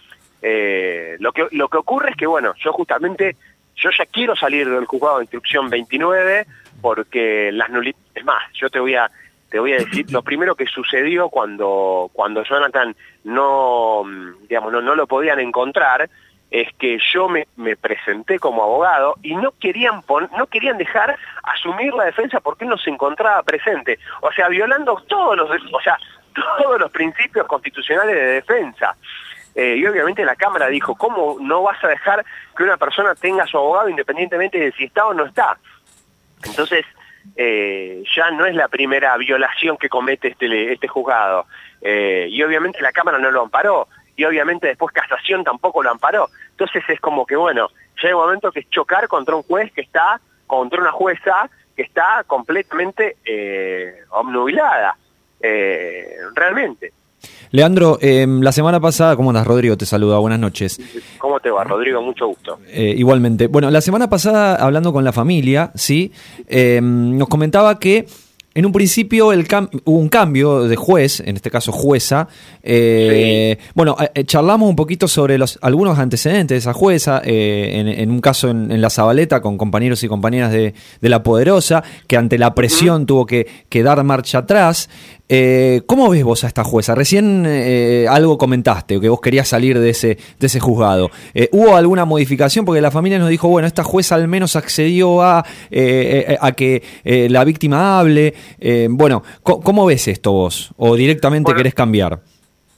Eh, lo que lo que ocurre es que, bueno, yo justamente, yo ya quiero salir del juzgado de instrucción veintinueve, porque las nulidades, es más, yo te voy a te voy a decir lo primero que sucedió cuando cuando Jonathan no, digamos, no, no lo podían encontrar, es que yo me, me presenté como abogado y no querían pon, no querían dejar asumir la defensa porque él no se encontraba presente, o sea, violando todos los, o sea, todos los principios constitucionales de defensa. Eh, y obviamente la Cámara dijo, ¿cómo no vas a dejar que una persona tenga a su abogado independientemente de si está o no está? Entonces, eh, ya no es la primera violación que comete este, este juzgado. Eh, y obviamente la Cámara no lo amparó. Y obviamente después casación tampoco lo amparó. Entonces es como que, bueno, llega un momento que es chocar contra un juez que está, contra una jueza que está completamente eh, obnubilada, eh, realmente. Leandro, eh, la semana pasada, ¿cómo andas? Rodrigo te saluda, buenas noches. ¿Cómo te va, Rodrigo? Mucho gusto. Eh, igualmente. Bueno, la semana pasada, hablando con la familia, ¿sí? Eh, nos comentaba que en un principio el cam- hubo un cambio de juez, en este caso jueza. Eh, sí. Bueno, eh, charlamos un poquito sobre los algunos antecedentes de esa jueza, eh, en, en un caso en, en La Zabaleta con compañeros y compañeras de, de La Poderosa, que ante la presión uh-huh. tuvo que, que dar marcha atrás. Eh, ¿Cómo ves vos a esta jueza? Recién eh, algo comentaste, que vos querías salir de ese, de ese juzgado. Eh, ¿Hubo alguna modificación? Porque la familia nos dijo, bueno, esta jueza al menos accedió a, eh, a que eh, la víctima hable. Eh, bueno, ¿cómo, ¿cómo ves esto vos? ¿O directamente bueno, querés cambiar?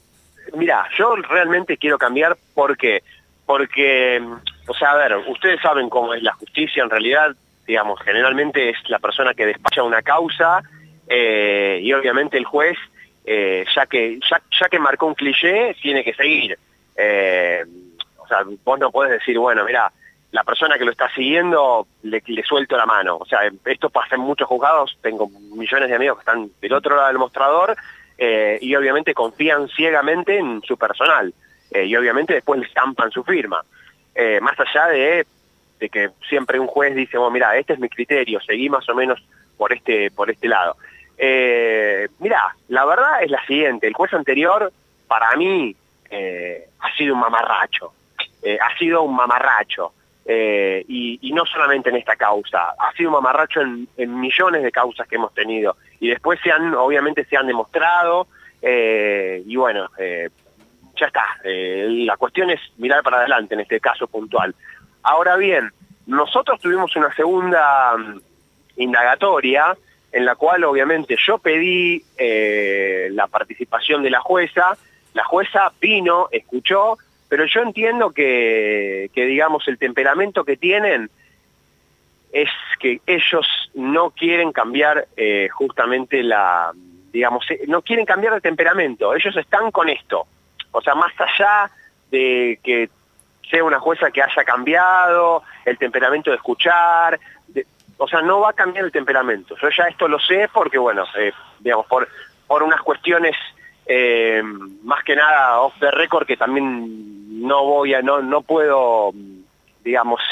Mirá, yo realmente quiero cambiar, ¿por qué? Porque, o sea, a ver, ustedes saben cómo es la justicia en realidad, digamos, generalmente es la persona que despacha una causa eh, y obviamente el juez, eh, ya que ya, ya que marcó un cliché, tiene que seguir. Eh, o sea, vos no podés decir, bueno, mira, la persona que lo está siguiendo le, le suelto la mano. O sea, esto pasa en muchos juzgados, tengo millones de amigos que están del otro lado del mostrador eh, y obviamente confían ciegamente en su personal eh, y obviamente después le estampan su firma. Eh, más allá de, de que siempre un juez dice, bueno, mira, este es mi criterio, seguí más o menos por este, por este lado. Eh, mira, la verdad es la siguiente, el juez anterior para mí eh, ha sido un mamarracho, eh, ha sido un mamarracho. Eh, y, y no solamente en esta causa, ha sido un mamarracho en, en millones de causas que hemos tenido y después se han, obviamente se han demostrado eh, y bueno, eh, ya está, eh, la cuestión es mirar para adelante en este caso puntual. Ahora bien, nosotros tuvimos una segunda um, indagatoria en la cual obviamente yo pedí eh, la participación de la jueza, la jueza vino, escuchó, pero yo entiendo que, que, digamos, el temperamento que tienen es que ellos no quieren cambiar eh, justamente la, digamos, no quieren cambiar de temperamento, ellos están con esto. O sea, más allá de que sea una jueza que haya cambiado el temperamento de escuchar, de, o sea, no va a cambiar el temperamento. Yo ya esto lo sé porque, bueno, eh, digamos, por, por unas cuestiones... Eh, más que nada off the record que también no voy a no no puedo digamos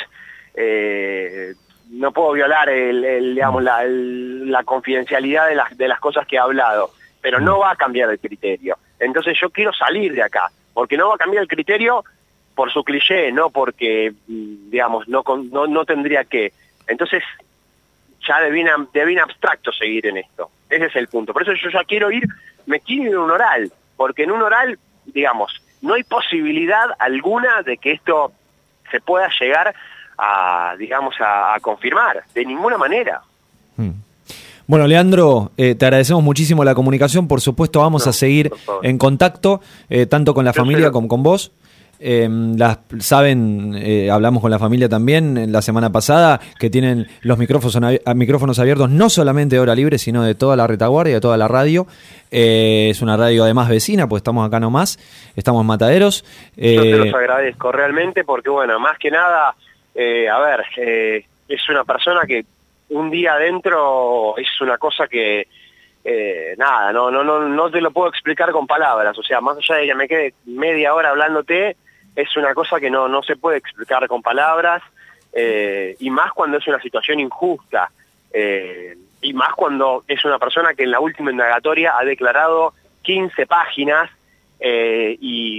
eh, no puedo violar el, el digamos la, el, la confidencialidad de las de las cosas que he hablado, pero no va a cambiar el criterio. Entonces yo quiero salir de acá porque no va a cambiar el criterio por su cliché, no porque digamos no no, no tendría que. Entonces ya de bien, de bien abstracto seguir en esto. Ese es el punto. Por eso yo ya quiero ir, me quiero ir a un oral, porque en un oral, digamos, no hay posibilidad alguna de que esto se pueda llegar a, digamos, a, a confirmar, de ninguna manera. Hmm. Bueno, Leandro, eh, te agradecemos muchísimo la comunicación, por supuesto vamos no, a seguir en contacto, eh, tanto con la yo familia sé. como con vos. Eh, las, saben, eh, hablamos con la familia también la semana pasada, que tienen los micrófonos, micrófonos abiertos no solamente de Hora Libre, sino de toda la retaguardia, de toda la radio. Eh, es una radio además vecina, pues estamos acá nomás, estamos en Mataderos. Eh, Yo te los agradezco realmente porque, bueno, más que nada, eh, a ver, eh, es una persona que un día adentro es una cosa que... Eh, nada, no, no, no, no te lo puedo explicar con palabras, o sea, más allá de que me quede media hora hablándote, es una cosa que no, no se puede explicar con palabras, eh, y más cuando es una situación injusta, eh, y más cuando es una persona que en la última indagatoria ha declarado quince páginas, eh,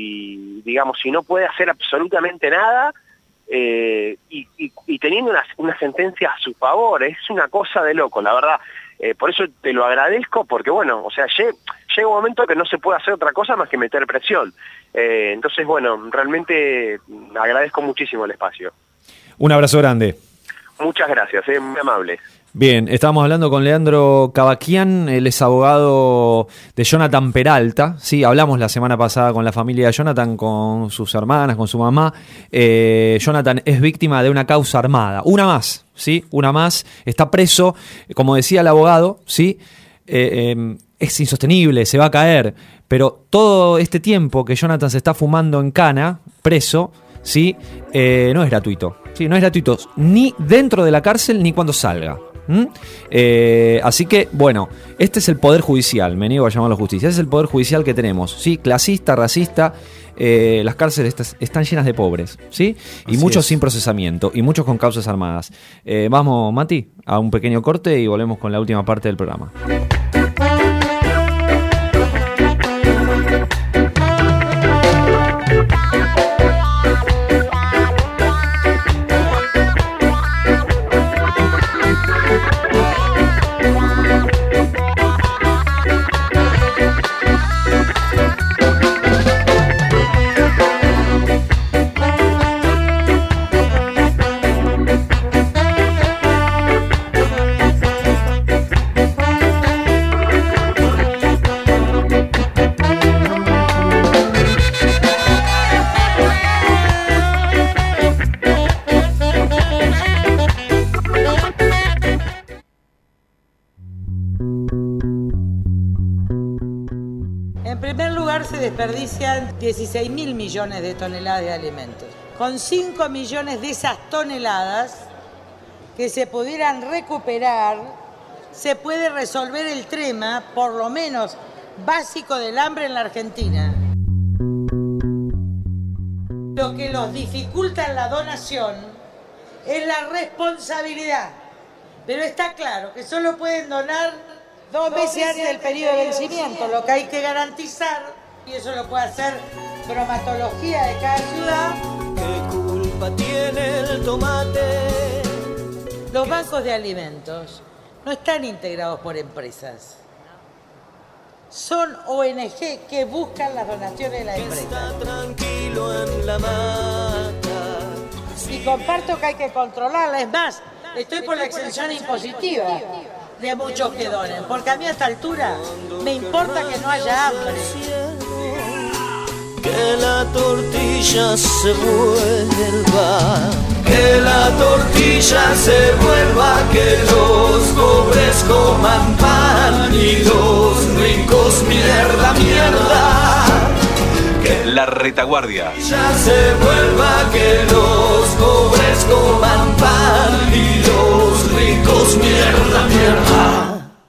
y digamos, si no puede hacer absolutamente nada, eh, y, y, y teniendo una, una sentencia a su favor, es una cosa de loco, la verdad. Eh, por eso te lo agradezco, porque bueno, o sea, llega, llega un momento que no se puede hacer otra cosa más que meter presión. Eh, entonces, bueno, realmente agradezco muchísimo el espacio. Un abrazo grande. Muchas gracias, eh, muy amable. Bien, estábamos hablando con Leandro Cavaquian, él es abogado de Jonathan Peralta, sí, hablamos la semana pasada con la familia de Jonathan, con sus hermanas, con su mamá. eh, Jonathan es víctima de una causa armada, una más, sí, una más, está preso, como decía el abogado, sí, eh, eh, es insostenible, se va a caer, pero todo este tiempo que Jonathan se está fumando en cana, preso, sí, eh, no es gratuito, sí, no es gratuito, ni dentro de la cárcel ni cuando salga. ¿Mm? Eh, así que, bueno, este es el poder judicial, me niego a llamarlo justicia, este es el poder judicial que tenemos, ¿sí? Clasista, racista, eh, las cárceles est- están llenas de pobres, ¿sí? Y así muchos es. Sin procesamiento, y muchos con causas armadas. Eh, vamos, Mati, a un pequeño corte y volvemos con la última parte del programa. primer lugar, se desperdician dieciséis mil millones de toneladas de alimentos. Con cinco millones de esas toneladas que se pudieran recuperar, se puede resolver el tema, por lo menos básico, del hambre en la Argentina. Lo que los dificulta en la donación es la responsabilidad. Pero está claro que solo pueden donar dos meses antes del periodo de vencimiento, lo que hay que garantizar, y eso lo puede hacer bromatología de cada ciudad. ¿Qué culpa tiene el tomate? Los bancos de alimentos no están integrados por empresas. Son O N G que buscan las donaciones de las empresas. Está tranquilo en la mata. Y comparto que hay que controlarla. Es más, estoy por la exención impositiva de muchos que donen, porque a mí a esta altura me importa que no haya hambre. Que la tortilla se vuelva, que la tortilla se vuelva, que los pobres coman pan y los ricos mierda, mierda. Que La Retaguardia. ya se vuelva, que los pobres coman pan y los ricos mierda, mierda.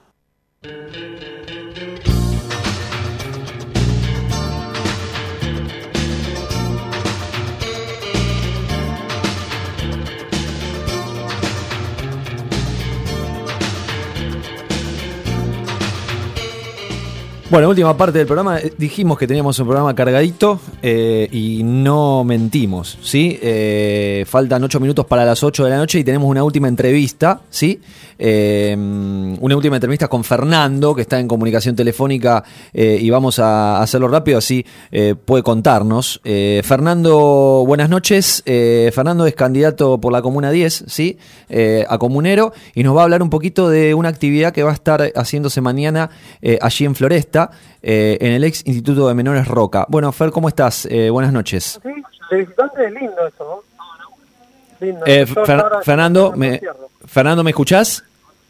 Bueno, última parte del programa. Dijimos que teníamos un programa cargadito eh, y no mentimos, ¿sí? Eh, faltan ocho minutos para las ocho de la noche y tenemos una última entrevista, ¿sí? Eh, una última entrevista con Fernando, que está en comunicación telefónica, eh, y vamos a hacerlo rápido, así eh, puede contarnos. Eh, Fernando, buenas noches. Eh, Fernando es candidato por la Comuna diez, ¿sí? Eh, a comunero, y nos va a hablar un poquito de una actividad que va a estar haciéndose mañana eh, allí en Floresta, eh, en el ex Instituto de Menores Roca. Bueno, Fer, ¿cómo estás? Eh, buenas noches. Sí, de visitante es lindo eso, ¿no? Lindo. Eh, Yo Fer- ahora- Fernando, me, Fernando, ¿me escuchás?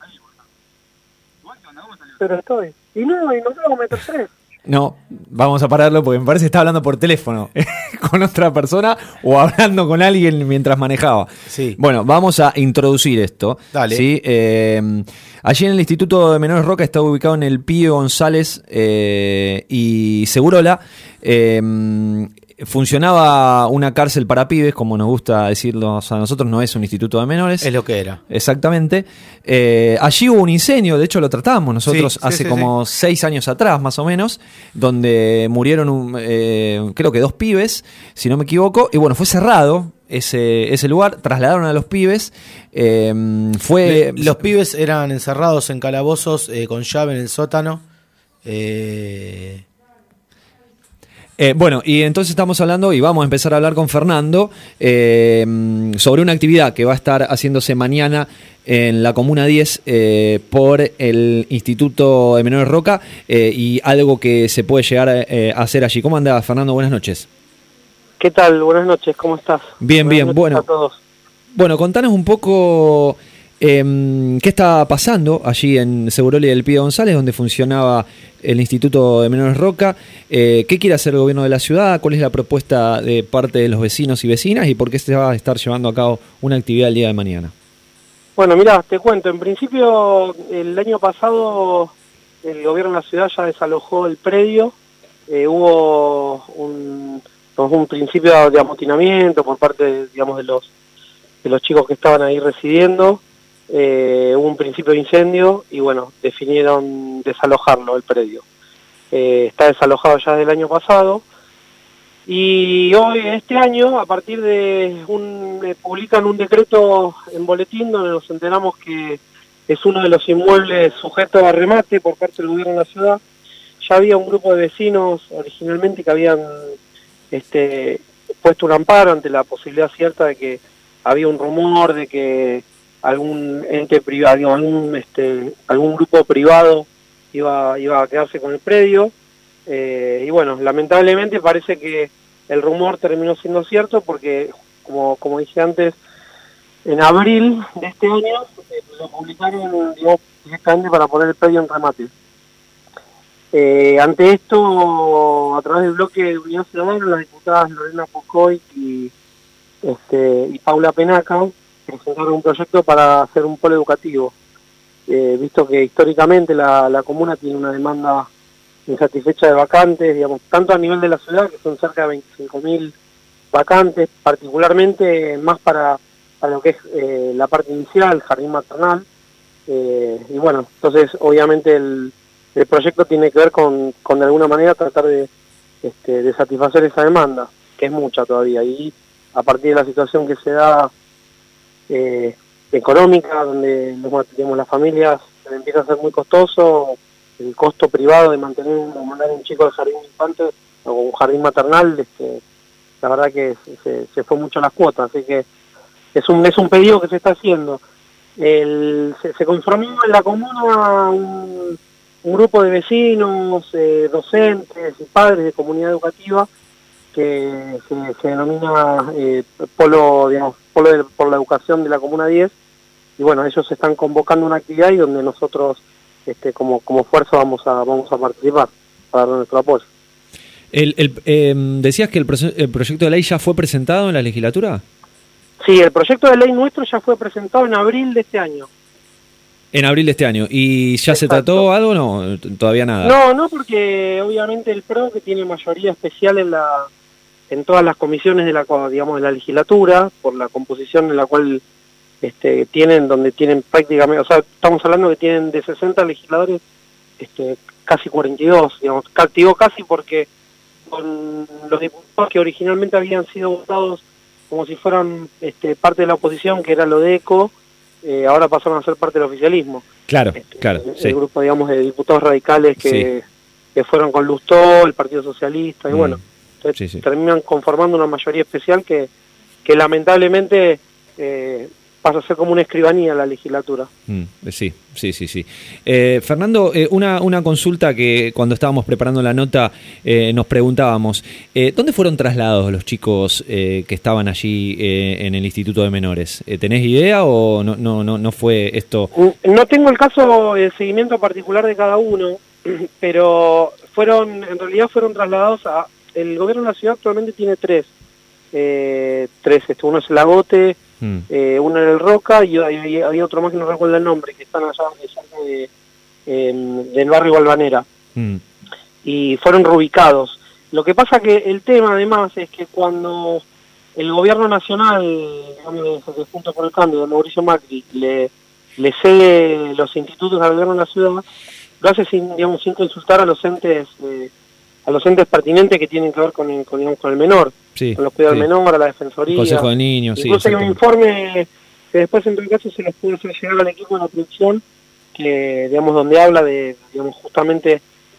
Pero estoy. Y no, y no tengo que meter tres. No, vamos a pararlo porque me parece que está hablando por teléfono con otra persona o hablando con alguien mientras manejaba. Sí. Bueno, vamos a introducir esto. Dale. ¿Sí? Eh, allí en el Instituto de Menores Roca está ubicado en el Pío González eh, y Segurola. Eh, funcionaba una cárcel para pibes, como nos gusta decirlo a nosotros, no es un instituto de menores. Es lo que era. Exactamente. Eh, allí hubo un incendio, de hecho lo tratamos nosotros Sí, sí, hace sí, como sí. seis años atrás, más o menos, donde murieron, un, eh, creo que dos pibes, si no me equivoco, y bueno, fue cerrado ese, ese lugar, trasladaron a los pibes. Eh, fue Le- los pibes eran encerrados en calabozos eh, con llave en el sótano. Eh, Eh, bueno, y entonces estamos hablando y vamos a empezar a hablar con Fernando eh, sobre una actividad que va a estar haciéndose mañana en la Comuna diez eh, por el Instituto de Menores Roca eh, y algo que se puede llegar a, eh, a hacer allí. ¿Cómo andás, Fernando? Buenas noches. ¿Qué tal? Buenas noches, ¿cómo estás? Bien, Buenas bien, noches bueno. a todos. Bueno, contanos un poco eh, qué está pasando allí en Segurola y del Pío González, donde funcionaba el Instituto de Menores Roca. Eh, ¿Qué quiere hacer el gobierno de la ciudad? ¿Cuál es la propuesta de parte de los vecinos y vecinas? ¿Y por qué se va a estar llevando a cabo una actividad el día de mañana? Bueno, mira, te cuento. En principio, el año pasado, el gobierno de la ciudad ya desalojó el predio. Eh, hubo un, un principio de amotinamiento por parte, digamos, de los de los chicos que estaban ahí residiendo. Eh, hubo un principio de incendio y bueno, definieron desalojarlo, el predio. Eh, está desalojado ya desde el año pasado y hoy, este año, a partir de un, eh, publican un decreto en boletín donde nos enteramos que es uno de los inmuebles sujetos a remate por parte del gobierno de la ciudad. Ya había un grupo de vecinos originalmente que habían este, puesto un amparo ante la posibilidad cierta de que había un rumor de que algún ente privado, digamos, algún, este, algún grupo privado iba, iba a quedarse con el predio. Eh, y bueno, lamentablemente parece que el rumor terminó siendo cierto porque, como, como dije antes, en abril de este año eh, lo publicaron, digamos, directamente para poner el predio en remate. Eh, ante esto, a través del bloque de Unidad Ciudadana, las diputadas Lorena Pucoy y, este, y Paula Penaca presentaron un proyecto para hacer un polo educativo, eh, visto que históricamente la, la comuna tiene una demanda insatisfecha de vacantes, digamos, tanto a nivel de la ciudad, que son cerca de veinticinco mil vacantes, particularmente más para, para lo que es eh, la parte inicial, jardín maternal, eh, y bueno, entonces obviamente el, el proyecto tiene que ver con, con de alguna manera tratar de, este, de satisfacer esa demanda, que es mucha todavía, y a partir de la situación que se da eh, económica, donde digamos, las familias empieza a ser muy costoso, el costo privado de mantener de mandar un chico al jardín infante o un jardín maternal, este, la verdad que se, se fue mucho las cuotas, así que es un es un pedido que se está haciendo. El, se, se conformó en la comuna un, un grupo de vecinos, eh, docentes y padres de comunidad educativa que se, se denomina eh, polo, digamos, polo de, por la educación de la comuna diez, y bueno, ellos están convocando una actividad y donde nosotros este, como, como fuerza vamos a vamos a participar para dar nuestro apoyo. El, el, eh, ¿Decías que el, pro- el proyecto de ley ya fue presentado en la legislatura? Sí, el proyecto de ley nuestro ya fue presentado en abril de este año. En abril de este año. ¿Y ya Exacto. se trató algo o no? Todavía nada. No, no, porque obviamente el P R O, que tiene mayoría especial en la en todas las comisiones de la digamos de la legislatura, por la composición en la cual este tienen, donde tienen prácticamente, o sea, estamos hablando que tienen de sesenta legisladores, este casi cuarenta y dos, digamos, digo casi porque con los diputados que originalmente habían sido votados como si fueran este, parte de la oposición, que era lo de ECO, eh, ahora pasaron a ser parte del oficialismo. Claro, este, claro. El, sí. el grupo, digamos, de diputados radicales que, sí. que fueron con Lustó, el Partido Socialista, y mm. bueno, entonces sí, sí. terminan conformando una mayoría especial que, que lamentablemente eh, pasa a ser como una escribanía la legislatura. Mm, sí, sí, sí, sí. Eh, Fernando, eh, una, una consulta que cuando estábamos preparando la nota eh, nos preguntábamos, eh, ¿dónde fueron trasladados los chicos eh, que estaban allí eh, en el Instituto de Menores? Eh, ¿Tenés idea o no, no, no, no fue esto? No tengo el caso, el seguimiento particular de cada uno, pero fueron, en realidad fueron trasladados a, el gobierno de la ciudad actualmente tiene tres, eh, tres, este, uno es Lagote, Mm. Eh, uno era el Roca y había, había otro más que no recuerdo el nombre, que están allá de, de, eh, del barrio Balvanera. Mm. Y fueron reubicados. Lo que pasa que el tema además es que cuando el gobierno nacional, digamos, de Juntos por el Cambio, de Mauricio Macri, le, le cede los institutos al gobierno de la ciudad, lo hace sin, digamos, sin consultar a los entes eh, a los entes pertinentes que tienen que ver con el, con, digamos, con el menor, sí, con los cuidados sí. del menor, a la defensoría. Consejo de Niños, Incluso sí. hay un informe que después en todo caso se les pudo hacer llegar al equipo de la producción, que digamos donde habla de, digamos, justamente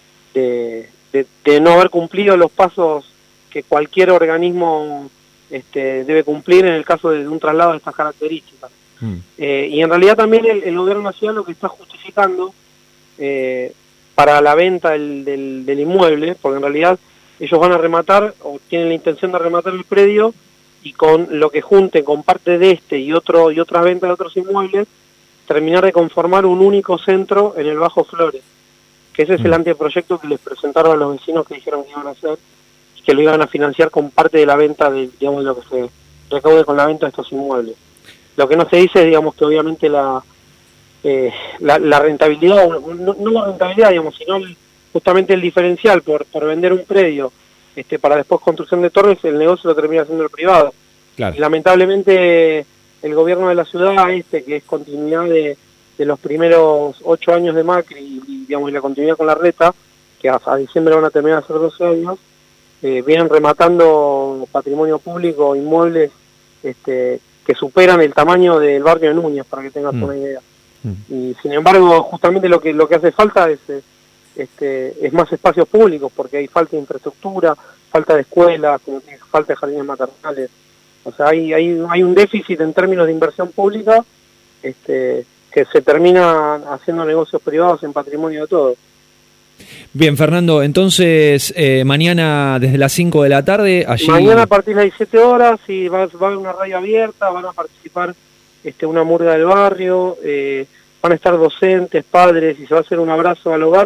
de, de, de no haber cumplido los pasos que cualquier organismo este, debe cumplir en el caso de un traslado de estas características. Mm. Eh, y en realidad también el, el gobierno nacional lo que está justificando eh, para la venta del, del, del inmueble, porque en realidad ellos van a rematar o tienen la intención de rematar el predio y con lo que junten con parte de este y otro y otras ventas de otros inmuebles, terminar de conformar un único centro en el Bajo Flores, que ese es el anteproyecto que les presentaron a los vecinos que dijeron que iban a hacer y que lo iban a financiar con parte de la venta de, digamos, de lo que se recaude con la venta de estos inmuebles. Lo que no se dice es, digamos, que obviamente la Eh, la, la rentabilidad, no, no la rentabilidad, digamos, sino el, justamente el diferencial por, por vender un predio este, para después construcción de torres, el negocio lo termina haciendo el privado. Claro. Y lamentablemente el gobierno de la ciudad, este que es continuidad de, de los primeros ocho años de Macri y, digamos, y la continuidad con la Reta, que a, a diciembre van a terminar de hacer doce años, eh, vienen rematando patrimonio público, inmuebles este, que superan el tamaño del barrio de Núñez, para que tengas mm. una idea. Y sin embargo, justamente lo que lo que hace falta es este es más espacios públicos, porque hay falta de infraestructura, falta de escuelas, como falta de jardines maternales. O sea, hay hay hay un déficit en términos de inversión pública este que se termina haciendo negocios privados en patrimonio de todos. Bien, Fernando, entonces eh, mañana desde las cinco de la tarde allí... Mañana a partir de las diecisiete horas y va, va a haber una radio abierta, van a participar este, una murga del barrio, eh, van a estar docentes, padres, y se va a hacer un abrazo al hogar,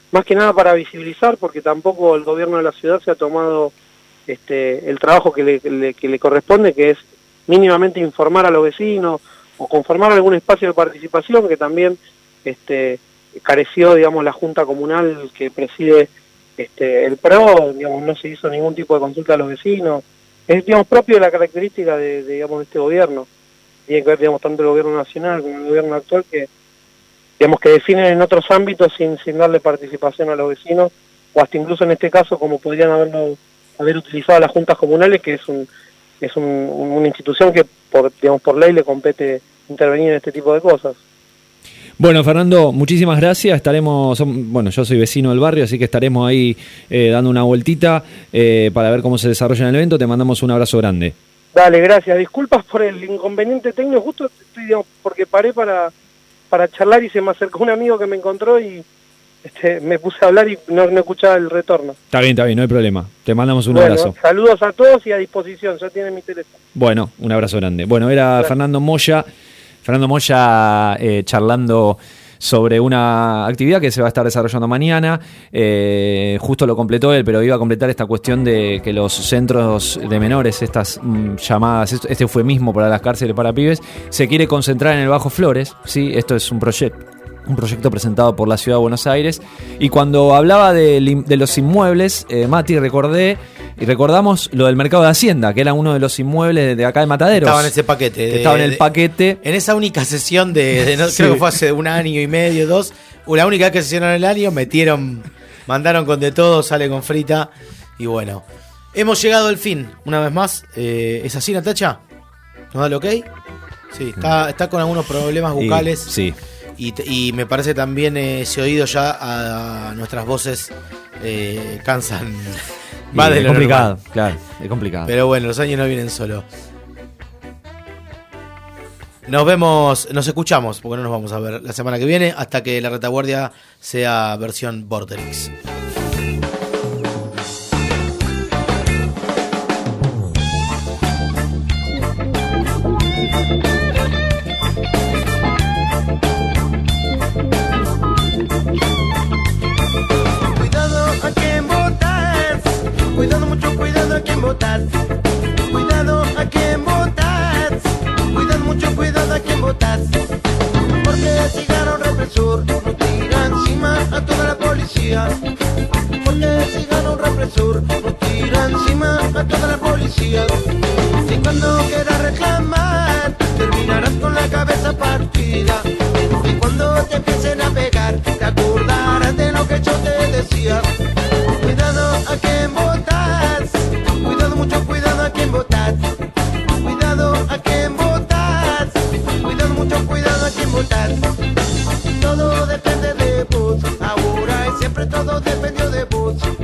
más que nada para visibilizar, porque tampoco el gobierno de la ciudad se ha tomado este, el trabajo que le, le, que le corresponde, que es mínimamente informar a los vecinos o conformar algún espacio de participación, que también este, careció, digamos, la Junta Comunal que preside este, el P R O, digamos, no se hizo ningún tipo de consulta a los vecinos. Es, digamos, propio de la característica de, de, digamos, de este gobierno. Tiene que ver, digamos, tanto el gobierno nacional como el gobierno actual, que, digamos, que definen en otros ámbitos sin, sin darle participación a los vecinos, o hasta incluso en este caso, como podrían haberlo, haber utilizado las juntas comunales, que es un, es un, una institución que, por, digamos, por ley le compete intervenir en este tipo de cosas. Bueno, Fernando, muchísimas gracias. Estaremos, bueno, yo soy vecino del barrio, así que estaremos ahí eh, dando una vueltita eh, para ver cómo se desarrolla el evento. Te mandamos un abrazo grande. Dale, gracias. Disculpas por el inconveniente técnico, justo estoy, digamos, porque paré para, para charlar y se me acercó un amigo que me encontró y este, me puse a hablar y no, no escuchaba el retorno. Está bien, está bien, no hay problema. Te mandamos un bueno, abrazo. Saludos a todos y a disposición, ya tienen mi teléfono. Bueno, un abrazo grande. Bueno, era Gracias. Fernando Moya. Fernando Moya eh, charlando sobre una actividad que se va a estar desarrollando mañana. Eh, justo lo completó él, pero iba a completar esta cuestión de que los centros de menores, estas mm, llamadas, este eufemismo para las cárceles para pibes, se quiere concentrar en el Bajo Flores. ¿Sí? Esto es un proyecto. Un proyecto presentado por la Ciudad de Buenos Aires. Y cuando hablaba de, de los inmuebles, eh, Mati, recordé y recordamos lo del mercado de Hacienda, que era uno de los inmuebles de acá de Mataderos. Estaba en ese paquete. De, estaba en el de, paquete. En esa única sesión de, de no, sí. creo que fue hace un año y medio, dos. La única vez que se hicieron el año, metieron, mandaron con de todo, sale con frita. Y bueno, hemos llegado al fin, una vez más. Eh, ¿Es así, Natacha? ¿Nos da el ok? Sí, está, está con algunos problemas vocales. Y, sí. Y, y me parece también eh, ese oído ya a, a nuestras voces eh, cansan más de es lo complicado, normal. Claro, es complicado. Pero bueno, los años no vienen solo. Nos vemos, nos escuchamos, porque no nos vamos a ver la semana que viene, hasta que la retaguardia sea versión Vorterix. Cuidado, mucho cuidado a quien votas. Cuidado a quien votas. Cuidado, mucho cuidado a quien votas. Porque si gana un represor, no tira encima a toda la policía. Porque si gana un represor, no tira encima a toda la policía. Y cuando quieras reclamar, terminarás con la cabeza partida. Y cuando te empiecen a pegar, te acordarás de lo que yo te decía. Cuidado a quien votas, cuidado, mucho cuidado a quien votas. Cuidado a quien votas, cuidado, mucho cuidado a quien votas. Todo depende de vos, ahora y siempre todo dependió de vos.